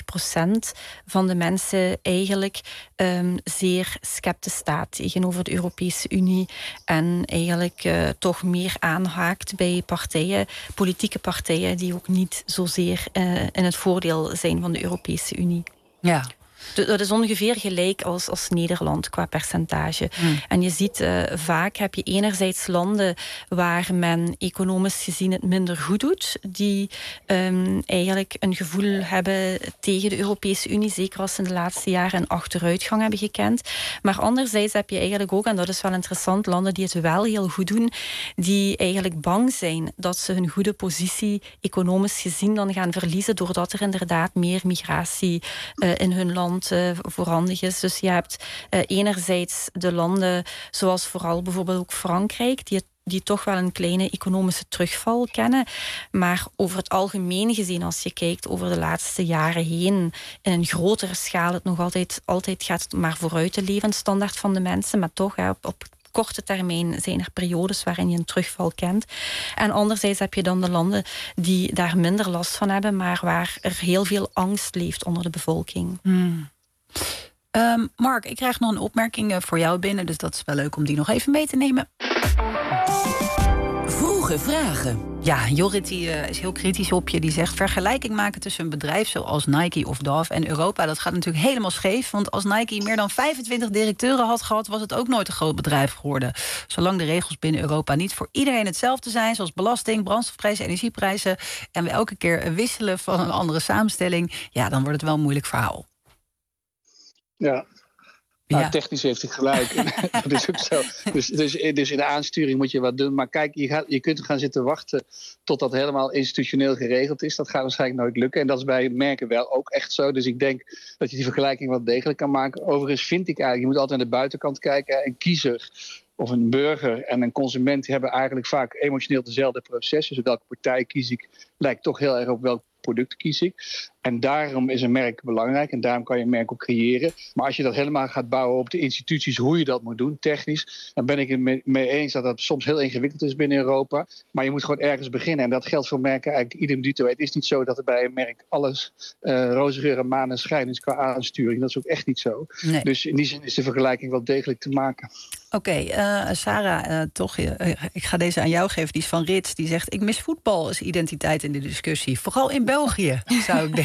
van de mensen eigenlijk zeer sceptisch staat tegenover de Europese Unie en eigenlijk toch meer aanhaakt bij partijen, politieke partijen, die ook niet zozeer in het voordeel zijn van de Europese Unie. Ja. Dat is ongeveer gelijk als Nederland qua percentage. En je ziet vaak heb je enerzijds landen waar men economisch gezien het minder goed doet, die eigenlijk een gevoel hebben tegen de Europese Unie, zeker als ze in de laatste jaren een achteruitgang hebben gekend. Maar anderzijds heb je eigenlijk ook, en dat is wel interessant, landen die het wel heel goed doen, die eigenlijk bang zijn dat ze hun goede positie economisch gezien dan gaan verliezen, doordat er inderdaad meer migratie in hun land voorhandig is. Dus je hebt enerzijds de landen zoals vooral bijvoorbeeld ook Frankrijk, die toch wel een kleine economische terugval kennen. Maar over het algemeen gezien, als je kijkt over de laatste jaren heen, in een grotere schaal, het nog altijd gaat het maar vooruit de levensstandaard van de mensen, maar toch op korte termijn zijn er periodes waarin je een terugval kent. En anderzijds heb je dan de landen die daar minder last van hebben, maar waar er heel veel angst leeft onder de bevolking. Mark, ik krijg nog een opmerking voor jou binnen, dus dat is wel leuk om die nog even mee te nemen. Vroege vragen. Ja, Jorrit is heel kritisch op je. Die zegt, vergelijking maken tussen een bedrijf zoals Nike of Dove en Europa, dat gaat natuurlijk helemaal scheef. Want als Nike meer dan 25 directeuren had gehad, was het ook nooit een groot bedrijf geworden. Zolang de regels binnen Europa niet voor iedereen hetzelfde zijn, zoals belasting, brandstofprijzen, energieprijzen, en we elke keer wisselen van een andere samenstelling, ja, dan wordt het wel een moeilijk verhaal. Ja. Nou, technisch heeft hij gelijk. Dat is ook zo. Dus in de aansturing moet je wat doen. Maar kijk, je kunt gaan zitten wachten tot dat helemaal institutioneel geregeld is. Dat gaat waarschijnlijk nooit lukken. En dat is bij merken wel ook echt zo. Dus ik denk dat je die vergelijking wel degelijk kan maken. Overigens vind ik eigenlijk, je moet altijd aan de buitenkant kijken. Een kiezer of een burger en een consument hebben eigenlijk vaak emotioneel dezelfde processen. Dus welke partij kies ik, lijkt toch heel erg op welk product kies ik. En daarom is een merk belangrijk en daarom kan je een merk ook creëren. Maar als je dat helemaal gaat bouwen op de instituties, hoe je dat moet doen, technisch, dan ben ik het mee eens dat dat soms heel ingewikkeld is binnen Europa. Maar je moet gewoon ergens beginnen. En dat geldt voor merken eigenlijk idem dito. Het is niet zo dat er bij een merk alles roze geur en maneschijn is qua aansturing. Dat is ook echt niet zo. Nee. Dus in die zin is de vergelijking wel degelijk te maken. Oké, Sarah, toch, ik ga deze aan jou geven. Die is van Rits. Die zegt, ik mis voetbal als identiteit in de discussie. Vooral in België, zou ik denken.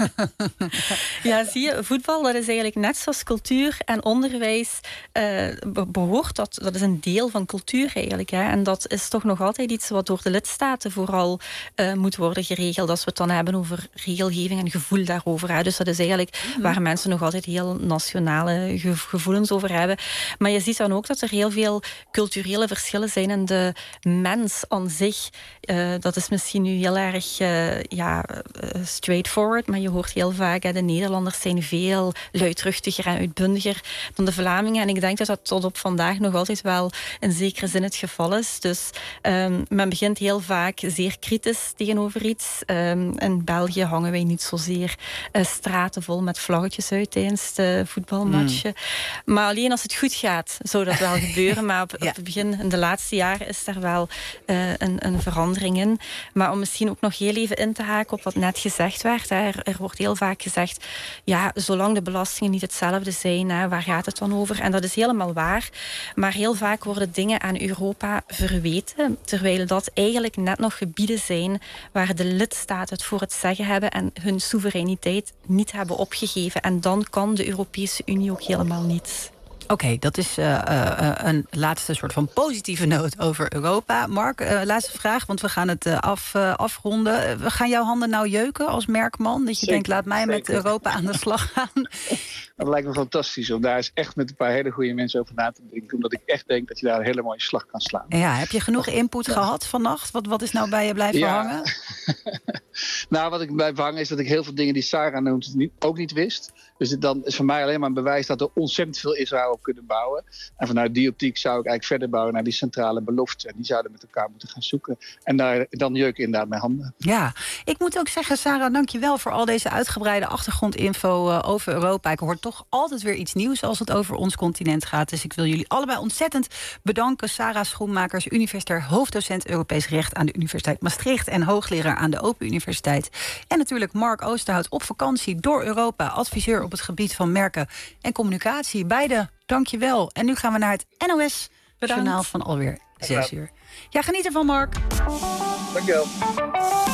Ja, zie je, voetbal, dat is eigenlijk net zoals cultuur en onderwijs behoort. Dat is een deel van cultuur eigenlijk. Hè. En dat is toch nog altijd iets wat door de lidstaten vooral moet worden geregeld. Als we het dan hebben over regelgeving en gevoel daarover. Hè. Dus dat is eigenlijk waar mensen nog altijd heel nationale gevoelens over hebben. Maar je ziet dan ook dat er heel veel culturele verschillen zijn in de mens aan zich. Dat is misschien nu heel erg straightforward, maar je hoort heel vaak, de Nederlanders zijn veel luidruchtiger en uitbundiger dan de Vlamingen. En ik denk dat dat tot op vandaag nog altijd wel in zekere zin het geval is. Dus men begint heel vaak zeer kritisch tegenover iets. In België hangen wij niet zozeer straten vol met vlaggetjes uit tijdens de voetbalmatchen. Maar alleen als het goed gaat, zou dat wel gebeuren. Maar op het begin, in de laatste jaren, is er wel een verandering verandering in. Maar om misschien ook nog heel even in te haken op wat net gezegd werd. Er wordt heel vaak gezegd, ja, zolang de belastingen niet hetzelfde zijn, waar gaat het dan over? En dat is helemaal waar. Maar heel vaak worden dingen aan Europa verweten, terwijl dat eigenlijk net nog gebieden zijn waar de lidstaten het voor het zeggen hebben en hun soevereiniteit niet hebben opgegeven. En dan kan de Europese Unie ook helemaal niet. Oké, dat is een laatste soort van positieve noot over Europa. Mark, laatste vraag, want we gaan het afronden. Gaan jouw handen nou jeuken als merkman? Dat je denkt, laat mij met Europa aan de slag gaan. Dat lijkt me fantastisch om daar eens echt met een paar hele goede mensen over na te denken. Omdat ik echt denk dat je daar een hele mooie slag kan slaan. Ja, heb je genoeg input gehad vannacht? Wat is nou bij je blijven hangen? Nou, wat ik blijf hangen is dat ik heel veel dingen die Sarah noemt ook niet wist. Dus dan is voor mij alleen maar een bewijs dat er ontzettend veel Israël op kunnen bouwen. En vanuit die optiek zou ik eigenlijk verder bouwen naar die centrale beloften. En die zouden met elkaar moeten gaan zoeken. En dan jeuk inderdaad mijn handen. Ja, ik moet ook zeggen, Sarah, dank je wel voor al deze uitgebreide achtergrondinfo over Europa. Ik hoor toch altijd weer iets nieuws als het over ons continent gaat. Dus ik wil jullie allebei ontzettend bedanken. Sarah Schoenmakers, universitair hoofddocent Europees Recht aan de Universiteit Maastricht en hoogleraar aan de Open Universiteit. En natuurlijk Mark Oosterhout op vakantie door Europa, adviseur op het gebied van merken en communicatie. Beide, dank je wel. En nu gaan we naar het NOS-journaal van alweer 6 uur. Ja, geniet ervan, Mark. Dank je wel.